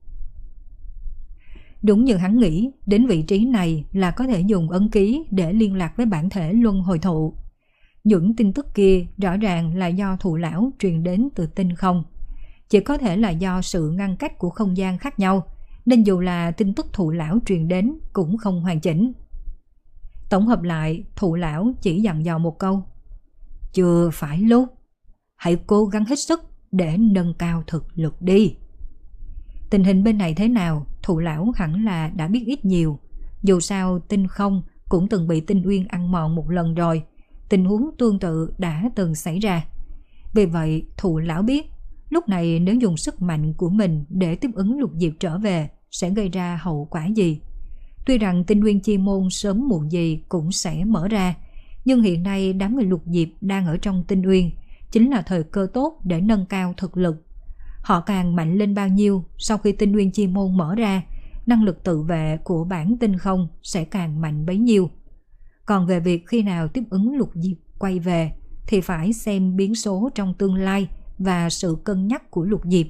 Đúng như hắn nghĩ, đến vị trí này là có thể dùng ấn ký để liên lạc với bản thể luân hồi thụ. Những tin tức kia rõ ràng là do thụ lão truyền đến từ tinh không. Chỉ có thể là do sự ngăn cách của không gian khác nhau, nên dù là tin tức thụ lão truyền đến cũng không hoàn chỉnh. Tổng hợp lại, thụ lão chỉ dặn dò một câu: chưa phải lúc, hãy cố gắng hết sức để nâng cao thực lực đi. Tình hình bên này thế nào, thụ lão hẳn là đã biết ít nhiều. Dù sao tinh không cũng từng bị tinh uyên ăn mòn một lần rồi, tình huống tương tự đã từng xảy ra. Vì vậy thụ lão biết lúc này nếu dùng sức mạnh của mình để tiếp ứng Lục Diệp trở về sẽ gây ra hậu quả gì. Tuy rằng tinh uyên chi môn sớm muộn gì cũng sẽ mở ra, nhưng hiện nay đám người Lục Diệp đang ở trong tinh uyên, chính là thời cơ tốt để nâng cao thực lực. Họ càng mạnh lên bao nhiêu, sau khi tinh uyên chi môn mở ra, năng lực tự vệ của bản tinh không sẽ càng mạnh bấy nhiêu. Còn về việc khi nào tiếp ứng Lục Diệp quay về thì phải xem biến số trong tương lai và sự cân nhắc của Lục Diệp.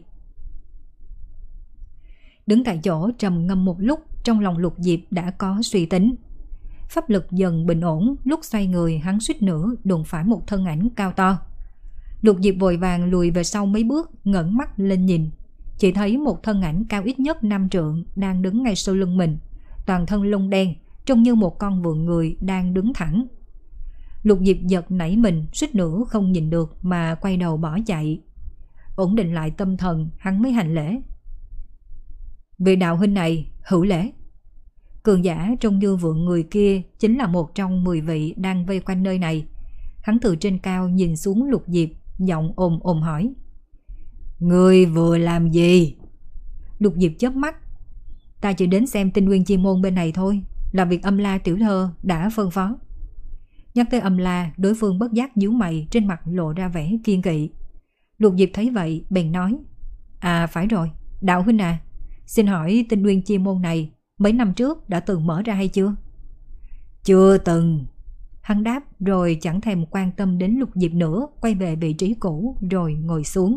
Đứng tại chỗ trầm ngâm một lúc, trong lòng Lục Diệp đã có suy tính. Pháp lực dần bình ổn, lúc xoay người hắn suýt nữa đụng phải một thân ảnh cao to. Lục Diệp vội vàng lùi về sau mấy bước, ngẩng mắt lên nhìn. Chỉ thấy một thân ảnh cao ít nhất năm trượng đang đứng ngay sau lưng mình, toàn thân lông đen, trông như một con vượn người đang đứng thẳng. Lục Diệp giật nảy mình, suýt nữa không nhìn được mà quay đầu bỏ chạy. Ổn định lại tâm thần, hắn mới hành lễ: vị đạo huynh này hữu lễ. Cường giả trông như vượn người kia chính là một trong mười vị đang vây quanh nơi này. Hắn từ trên cao nhìn xuống Lục Diệp, giọng ồm ồm hỏi: ngươi vừa làm gì? Lục Diệp chớp mắt: ta chỉ đến xem tinh nguyên chi môn bên này thôi, là việc Âm La tiểu thơ đã phân phó. Nhắc tới Âm La, đối phương bất giác nhíu mày, trên mặt lộ ra vẻ kiên kỵ. Lục Diệp thấy vậy bèn nói: à phải rồi, đạo huynh à, xin hỏi tinh nguyên chi môn này mấy năm trước đã từng mở ra hay chưa? Chưa từng. Hắn đáp rồi chẳng thèm quan tâm đến Lục Diệp nữa, quay về vị trí cũ rồi ngồi xuống.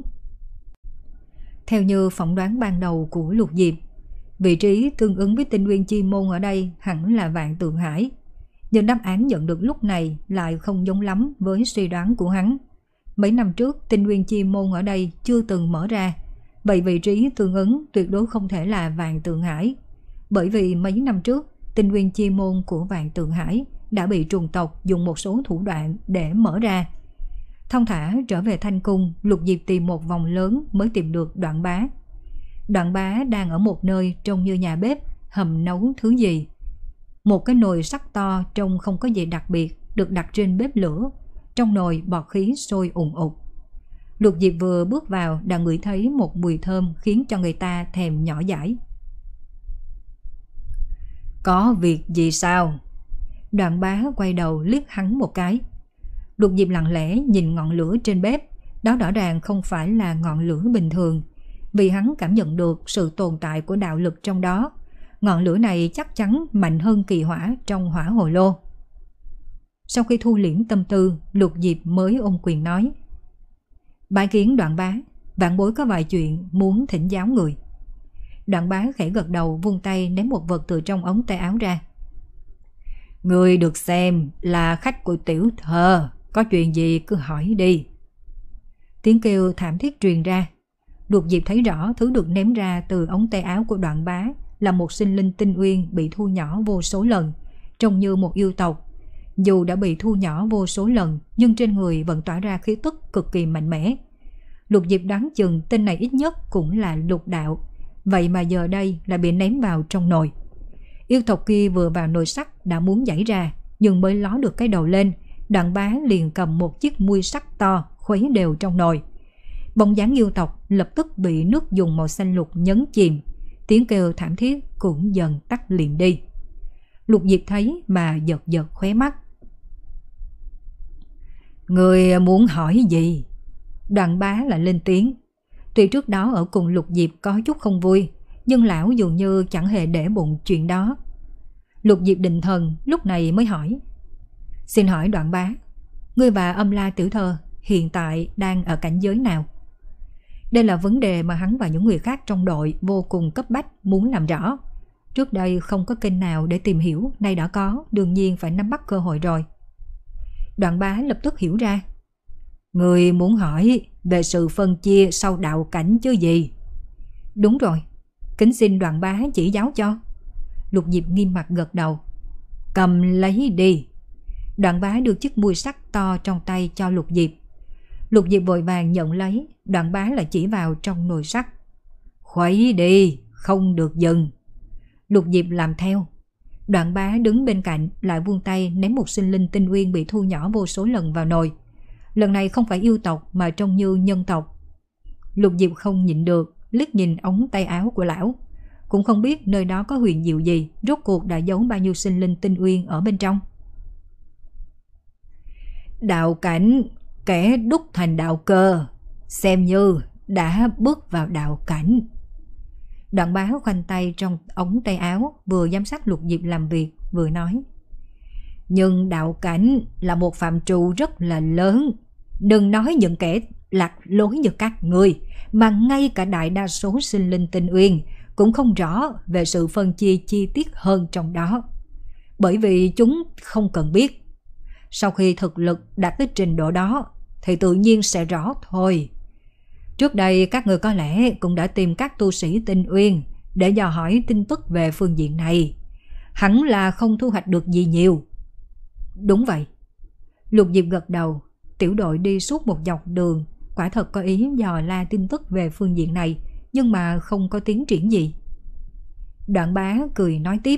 Theo như phỏng đoán ban đầu của Lục Diệp, vị trí tương ứng với tinh nguyên chi môn ở đây hẳn là Vạn Tượng Hải. Nhưng đáp án nhận được lúc này lại không giống lắm với suy đoán của hắn. Mấy năm trước tinh nguyên chi môn ở đây chưa từng mở ra, vậy vị trí tương ứng tuyệt đối không thể là Vạn Tượng Hải. Bởi vì mấy năm trước tinh nguyên chi môn của Vạn Tượng Hải đã bị trùng tộc dùng một số thủ đoạn để mở ra. Thong thả trở về Thanh Cung, Lục Diệp tìm một vòng lớn mới tìm được Đoạn Bá. Đoạn Bá đang ở một nơi trông như nhà bếp hầm nấu thứ gì. Một cái nồi sắt to trông không có gì đặc biệt được đặt trên bếp lửa, trong nồi bọt khí sôi ùn ụt. Lục Diệp vừa bước vào đã ngửi thấy một mùi thơm khiến cho người ta thèm nhỏ dãi. Có việc gì sao? Đoạn Bá quay đầu liếc hắn một cái. Lục Diệp lặng lẽ nhìn ngọn lửa trên bếp, đó rõ ràng không phải là ngọn lửa bình thường, vì hắn cảm nhận được sự tồn tại của đạo lực trong đó. Ngọn lửa này chắc chắn mạnh hơn kỳ hỏa trong hỏa hồ lô. Sau khi thu liễm tâm tư, Lục Diệp mới ôm quyền nói: bái kiến Đoạn Bá, vạn bối có vài chuyện muốn thỉnh giáo người. Đoạn Bá khẽ gật đầu, vung tay ném một vật từ trong ống tay áo ra. Người được xem là khách của tiểu thơ, có chuyện gì cứ hỏi đi. Tiếng kêu thảm thiết truyền ra. Lục Diệp thấy rõ thứ được ném ra từ ống tay áo của Đoạn Bá là một sinh linh tinh uyên bị thu nhỏ vô số lần, trông như một yêu tộc. Dù đã bị thu nhỏ vô số lần nhưng trên người vẫn tỏa ra khí tức cực kỳ mạnh mẽ. Lục Diệp đoán chừng tên này ít nhất cũng là lục đạo, vậy mà giờ đây lại bị ném vào trong nồi. Yêu tộc kia vừa vào nồi sắt đã muốn giãy ra, nhưng mới ló được cái đầu lên, Đoạn Bá liền cầm một chiếc muôi sắt to khuấy đều trong nồi. Bóng dáng yêu tộc lập tức bị nước dùng màu xanh lục nhấn chìm, tiếng kêu thảm thiết cũng dần tắt liệm đi. Lục Diệp thấy mà giật giật khóe mắt. Người muốn hỏi gì? Đoạn Bá lại lên tiếng. Tuy trước đó ở cùng Lục Diệp có chút không vui, nhưng lão dường như chẳng hề để bụng chuyện đó. Lục Diệp định thần, lúc này mới hỏi. Xin hỏi Đoạn Bá, ngươi và Âm La tiểu thơ hiện tại đang ở cảnh giới nào? Đây là vấn đề mà hắn và những người khác trong đội vô cùng cấp bách muốn làm rõ. Trước đây không có kênh nào để tìm hiểu, nay đã có, đương nhiên phải nắm bắt cơ hội rồi. Đoạn Bá lập tức hiểu ra. Người muốn hỏi về sự phân chia sau đạo cảnh chứ gì? Đúng rồi, kính xin Đoạn Bá chỉ giáo cho. Lục Diệp nghiêm mặt gật đầu. Cầm lấy đi. Đoạn Bá đưa chiếc muôi sắt to trong tay cho Lục Diệp. Lục Diệp vội vàng nhận lấy. Đoạn Bá lại chỉ vào trong nồi sắt. Khuấy đi, không được dừng. Lục Diệp làm theo. Đoạn Bá đứng bên cạnh lại vươn tay ném một sinh linh tinh uyên bị thu nhỏ vô số lần vào nồi. Lần này không phải yêu tộc mà trông như nhân tộc. Lục Diệp không nhịn được, liếc nhìn ống tay áo của lão. Cũng không biết nơi đó có huyền diệu gì, rốt cuộc đã giấu bao nhiêu sinh linh tinh uyên ở bên trong. Đạo cảnh, kẻ đúc thành đạo cơ, xem như đã bước vào đạo cảnh. Đoạn Bá khoanh tay trong ống tay áo, vừa giám sát Lục Diệp làm việc, vừa nói. Nhưng đạo cảnh là một phạm trù rất là lớn. Đừng nói những kẻ lạc lối như các ngươi, mà ngay cả đại đa số sinh linh tinh uyên cũng không rõ về sự phân chia chi tiết hơn trong đó. Bởi vì chúng không cần biết. Sau khi thực lực đạt tới trình độ đó thì tự nhiên sẽ rõ thôi. Trước đây các người có lẽ cũng đã tìm các tu sĩ tinh uyên để dò hỏi tin tức về phương diện này. Hẳn là không thu hoạch được gì nhiều. Đúng vậy. Lục Diệp gật đầu. Tiểu đội đi suốt một dọc đường, quả thật có ý dò la tin tức về phương diện này, nhưng mà không có tiến triển gì. Đoạn Bá cười nói tiếp.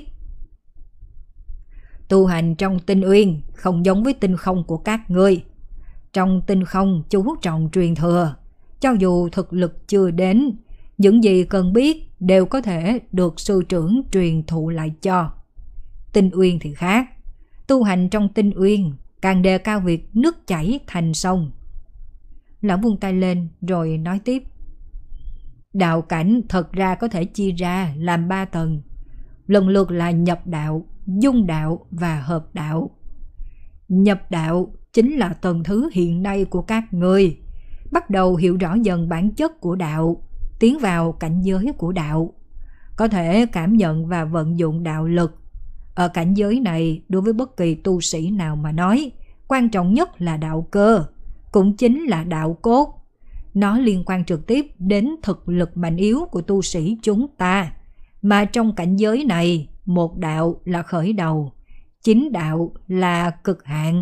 Tu hành trong tinh uyên không giống với tinh không của các ngươi. Trong tinh không chú trọng truyền thừa. Cho dù thực lực chưa đến, những gì cần biết đều có thể được sư trưởng truyền thụ lại cho. Tinh uyên thì khác. Tu hành trong tinh uyên càng đề cao việc nước chảy thành sông. Lão vung tay lên rồi nói tiếp. Đạo cảnh thật ra có thể chia ra làm ba tầng, lần lượt là nhập đạo, dung đạo và hợp đạo. Nhập đạo chính là tầng thứ hiện nay của các ngươi, bắt đầu hiểu rõ dần bản chất của đạo, tiến vào cảnh giới của đạo, có thể cảm nhận và vận dụng đạo lực. Ở cảnh giới này, đối với bất kỳ tu sĩ nào mà nói, quan trọng nhất là đạo cơ, cũng chính là đạo cốt. Nó liên quan trực tiếp đến thực lực mạnh yếu của tu sĩ chúng ta. Mà trong cảnh giới này, một đạo là khởi đầu, chính đạo là cực hạn.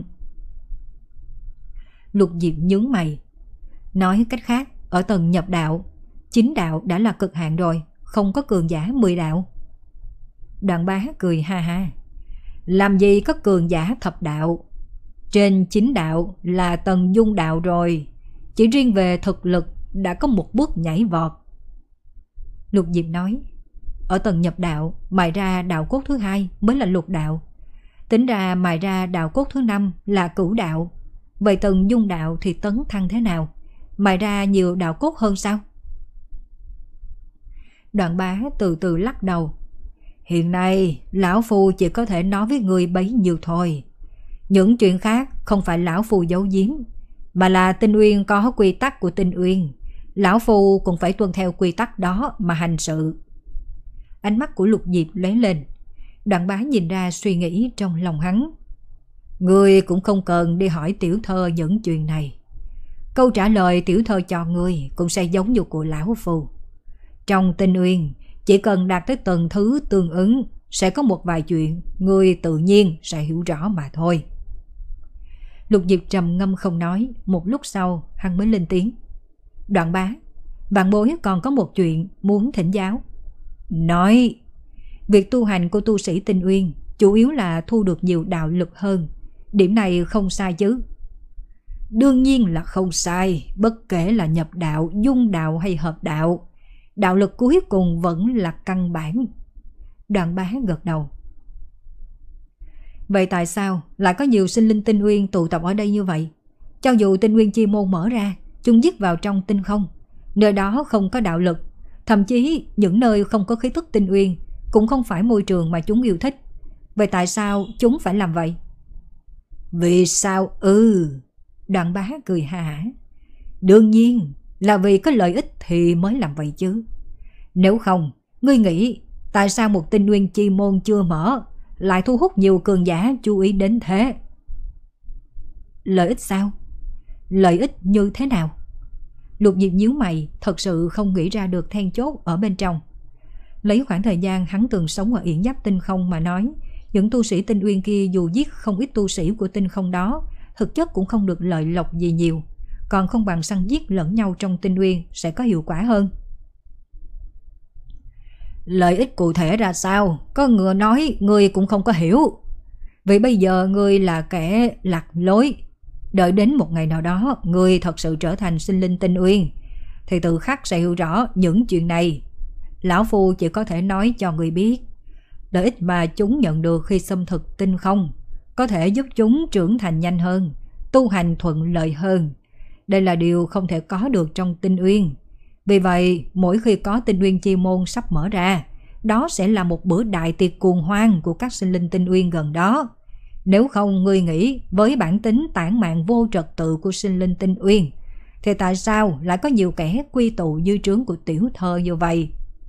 Lục Diệp nhướng mày. Nói cách khác, ở tầng nhập đạo, chính đạo đã là cực hạn rồi, không có cường giả mười đạo. Đoạn Bá cười ha ha. Làm gì có cường giả thập đạo. Trên chính đạo là tầng dung đạo rồi. Chỉ riêng về thực lực đã có một bước nhảy vọt. Lục Diệp nói. Ở tầng nhập đạo, mài ra đạo cốt thứ hai mới là lục đạo. Tính ra mài ra đạo cốt thứ năm là cửu đạo. Vậy tầng dung đạo thì tấn thăng thế nào? Mài ra nhiều đạo cốt hơn sao? Đoạn Bá từ từ lắc đầu. Hiện nay lão phu chỉ có thể nói với người bấy nhiêu thôi. Những chuyện khác không phải lão phu giấu giếm, mà là tinh uyên có quy tắc của tinh uyên. Lão phu cũng phải tuân theo quy tắc đó mà hành sự. Ánh mắt của Lục Diệp lóe lên. Đoạn Bá nhìn ra suy nghĩ trong lòng hắn. Ngươi cũng không cần đi hỏi tiểu thơ những chuyện này. Câu trả lời tiểu thơ cho ngươi cũng sẽ giống như của lão phu. Trong tinh uyên, chỉ cần đạt tới tầng thứ tương ứng, sẽ có một vài chuyện ngươi tự nhiên sẽ hiểu rõ mà thôi. Lục Diệp trầm ngâm không nói. Một lúc sau hắn mới lên tiếng. Đoạn Bá, vạn bối còn có một chuyện muốn thỉnh giáo. Nói. Việc tu hành của tu sĩ tinh uyên chủ yếu là thu được nhiều đạo lực hơn. Điểm này không sai chứ? Đương nhiên là không sai. Bất kể là nhập đạo, dung đạo hay hợp đạo, đạo lực cuối cùng vẫn là căn bản. Đoạn Bá gật đầu. Vậy tại sao lại có nhiều sinh linh tinh uyên tụ tập ở đây như vậy? Cho dù tinh nguyên chi môn mở ra, chúng giết vào trong tinh không, nơi đó không có đạo lực, thậm chí những nơi không có khí tức tinh uyên cũng không phải môi trường mà chúng yêu thích. Vậy tại sao chúng phải làm vậy? Vì sao ư? Ừ. Đoạn Bá cười hà hả. Đương nhiên là vì có lợi ích thì mới làm vậy chứ. Nếu không, ngươi nghĩ tại sao một tinh nguyên chi môn chưa mở lại thu hút nhiều cường giả chú ý đến thế? Lợi ích sao? Lợi ích như thế nào? Lục Diệp nhíu mày, thật sự không nghĩ ra được then chốt ở bên trong. Lấy khoảng thời gian hắn từng sống ở Yển Giáp tinh không mà nói, những tu sĩ tinh uyên kia dù giết không ít tu sĩ của tinh không đó, thực chất cũng không được lợi lộc gì nhiều, còn không bằng săn giết lẫn nhau trong tinh uyên sẽ có hiệu quả hơn. Lợi ích cụ thể ra sao? Có người nói ngươi cũng không có hiểu. Vì bây giờ ngươi là kẻ lạc lối. Đợi đến một ngày nào đó ngươi thật sự trở thành sinh linh tinh uyên thì tự khắc sẽ hiểu rõ những chuyện này. Lão Phu chỉ có thể nói cho ngươi biết, lợi ích mà chúng nhận được khi xâm thực tinh không có thể giúp chúng trưởng thành nhanh hơn, tu hành thuận lợi hơn. Đây là điều không thể có được trong tinh uyên. Vì vậy, mỗi khi có tinh uyên chi môn sắp mở ra, đó sẽ là một bữa đại tiệc cuồng hoan của các sinh linh tinh uyên gần đó. Nếu không, ngươi nghĩ với bản tính tản mạn vô trật tự của sinh linh tinh uyên thì tại sao lại có nhiều kẻ quy tụ dưới trướng của tiểu thơ như vậy?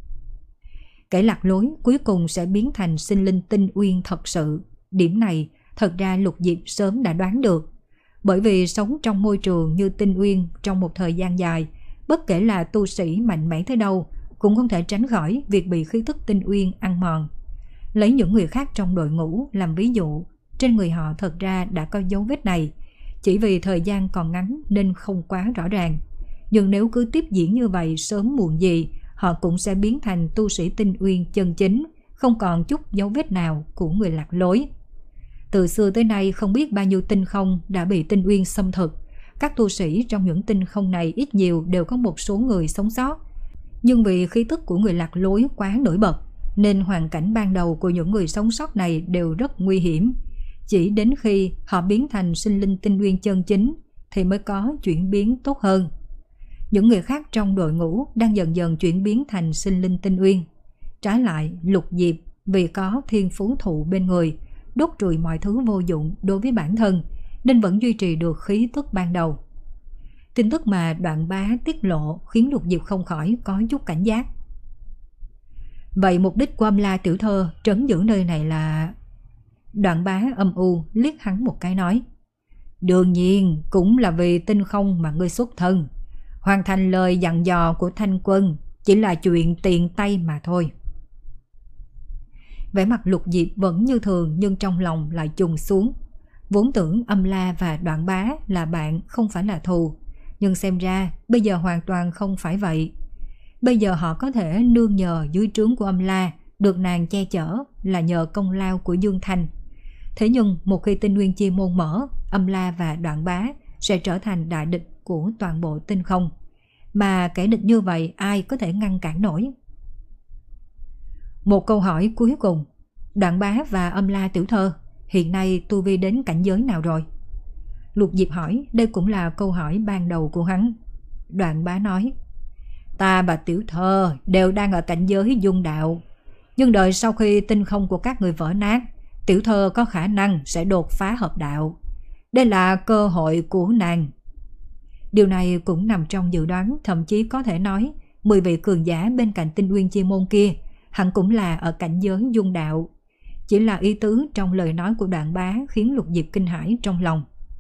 Kẻ lạc lối cuối cùng sẽ biến thành sinh linh tinh uyên thật sự. Điểm này thật ra Lục Diệp sớm đã đoán được. Bởi vì sống trong môi trường như tinh uyên trong một thời gian dài, bất kể là tu sĩ mạnh mẽ thế đâu cũng không thể tránh khỏi việc bị khí tức tinh uyên ăn mòn. Lấy những người khác trong đội ngũ làm ví dụ, trên người họ thật ra đã có dấu vết này, chỉ vì thời gian còn ngắn nên không quá rõ ràng. Nhưng nếu cứ tiếp diễn như vậy, sớm muộn gì họ cũng sẽ biến thành tu sĩ tinh uyên chân chính, không còn chút dấu vết nào của người lạc lối. Từ xưa tới nay không biết bao nhiêu tinh không đã bị tinh uyên xâm thực. Các tu sĩ trong những tinh không này ít nhiều đều có một số người sống sót. Nhưng vì khí tức của người lạc lối quá nổi bật, nên hoàn cảnh ban đầu của những người sống sót này đều rất nguy hiểm. Chỉ đến khi họ biến thành sinh linh tinh uyên chân chính thì mới có chuyển biến tốt hơn. Những người khác trong đội ngũ đang dần dần chuyển biến thành sinh linh tinh uyên. Trái lại, Lục Diệp vì có thiên phú thụ bên người, đốt trụi mọi thứ vô dụng đối với bản thân, nên vẫn duy trì được khí tức ban đầu. Tin tức mà Đoạn Bá tiết lộ khiến Lục Diệp không khỏi có chút cảnh giác. Vậy mục đích của Âm La tiểu thơ trấn giữ nơi này là... Đoạn Bá âm u liếc hắn một cái nói, đương nhiên cũng là vì tinh không mà ngươi xuất thân. Hoàn thành lời dặn dò của Thanh Quân chỉ là chuyện tiện tay mà thôi. Vẻ mặt Lục Diệp vẫn như thường, nhưng trong lòng lại trùng xuống. Vốn tưởng Âm La và Đoạn Bá là bạn không phải là thù, nhưng xem ra bây giờ hoàn toàn không phải vậy. Bây giờ họ có thể nương nhờ dưới trướng của Âm La, được nàng che chở là nhờ công lao của Dương Thanh. Thế nhưng một khi tinh nguyên chi môn mở, Âm La và Đoạn Bá sẽ trở thành đại địch của toàn bộ tinh không. Mà kẻ địch như vậy ai có thể ngăn cản nổi? Một câu hỏi cuối cùng, Đoạn Bá và Âm La tiểu thơ hiện nay tu vi đến cảnh giới nào rồi? Lục Diệp hỏi, đây cũng là câu hỏi ban đầu của hắn. Đoạn Bá nói, ta và tiểu thơ đều đang ở cảnh giới dung đạo, nhưng đợi sau khi tinh không của các người vỡ nát, tiểu thơ có khả năng sẽ đột phá hợp đạo. Đây là cơ hội của nàng. Điều này cũng nằm trong dự đoán, thậm chí có thể nói mười vị cường giả bên cạnh tinh uyên chi môn kia hẳn cũng là ở cảnh giới dung đạo. Chỉ là ý tứ trong lời nói của Đoạn Bá khiến Lục Diệp kinh hãi trong lòng.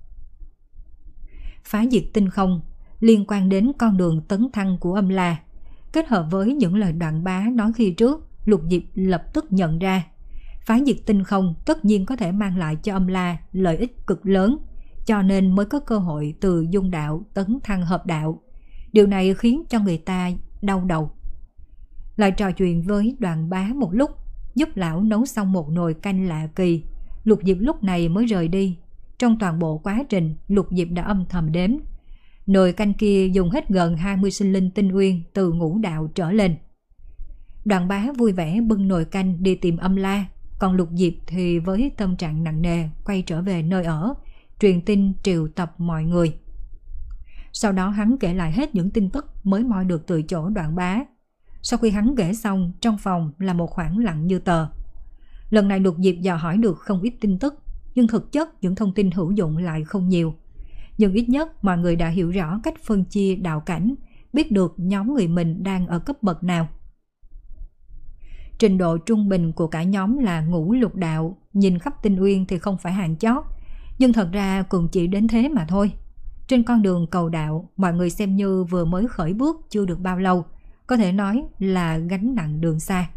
Phá diệt tinh không liên quan đến con đường tấn thăng của Âm La. Kết hợp với những lời Đoạn Bá nói khi trước, Lục Diệp lập tức nhận ra phá diệt tinh không tất nhiên có thể mang lại cho Âm La lợi ích cực lớn, cho nên mới có cơ hội từ dung đạo tấn thăng hợp đạo. Điều này khiến cho người ta đau đầu. Lại trò chuyện với Đoạn Bá một lúc, giúp lão nấu xong một nồi canh lạ kỳ. Lục Diệp lúc này mới rời đi. Trong toàn bộ quá trình, Lục Diệp đã âm thầm đếm. Nồi canh kia dùng hết gần hai mươi sinh linh tinh uyên từ ngũ đạo trở lên. Đoạn Bá vui vẻ bưng nồi canh đi tìm Âm La, còn Lục Diệp thì với tâm trạng nặng nề quay trở về nơi ở, truyền tin triệu tập mọi người. Sau đó hắn kể lại hết những tin tức mới moi được từ chỗ Đoạn Bá. Sau khi hắn kể xong, trong phòng là một khoảng lặng như tờ. Lần này Lục Diệp dò hỏi được không ít tin tức, nhưng thực chất những thông tin hữu dụng lại không nhiều. Nhưng ít nhất mọi người đã hiểu rõ cách phân chia đạo cảnh, biết được nhóm người mình đang ở cấp bậc nào. Trình độ trung bình của cả nhóm là ngũ lục đạo, nhìn khắp Tinh Uyên thì không phải hàng chót, nhưng thật ra cũng chỉ đến thế mà thôi. Trên con đường cầu đạo, mọi người xem như vừa mới khởi bước chưa được bao lâu, có thể nói là gánh nặng đường xa.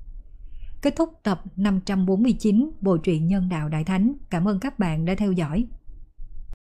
Kết thúc tập năm trăm bốn mươi chín Bộ truyện Nhân Đạo Đại Thánh. Cảm ơn các bạn đã theo dõi.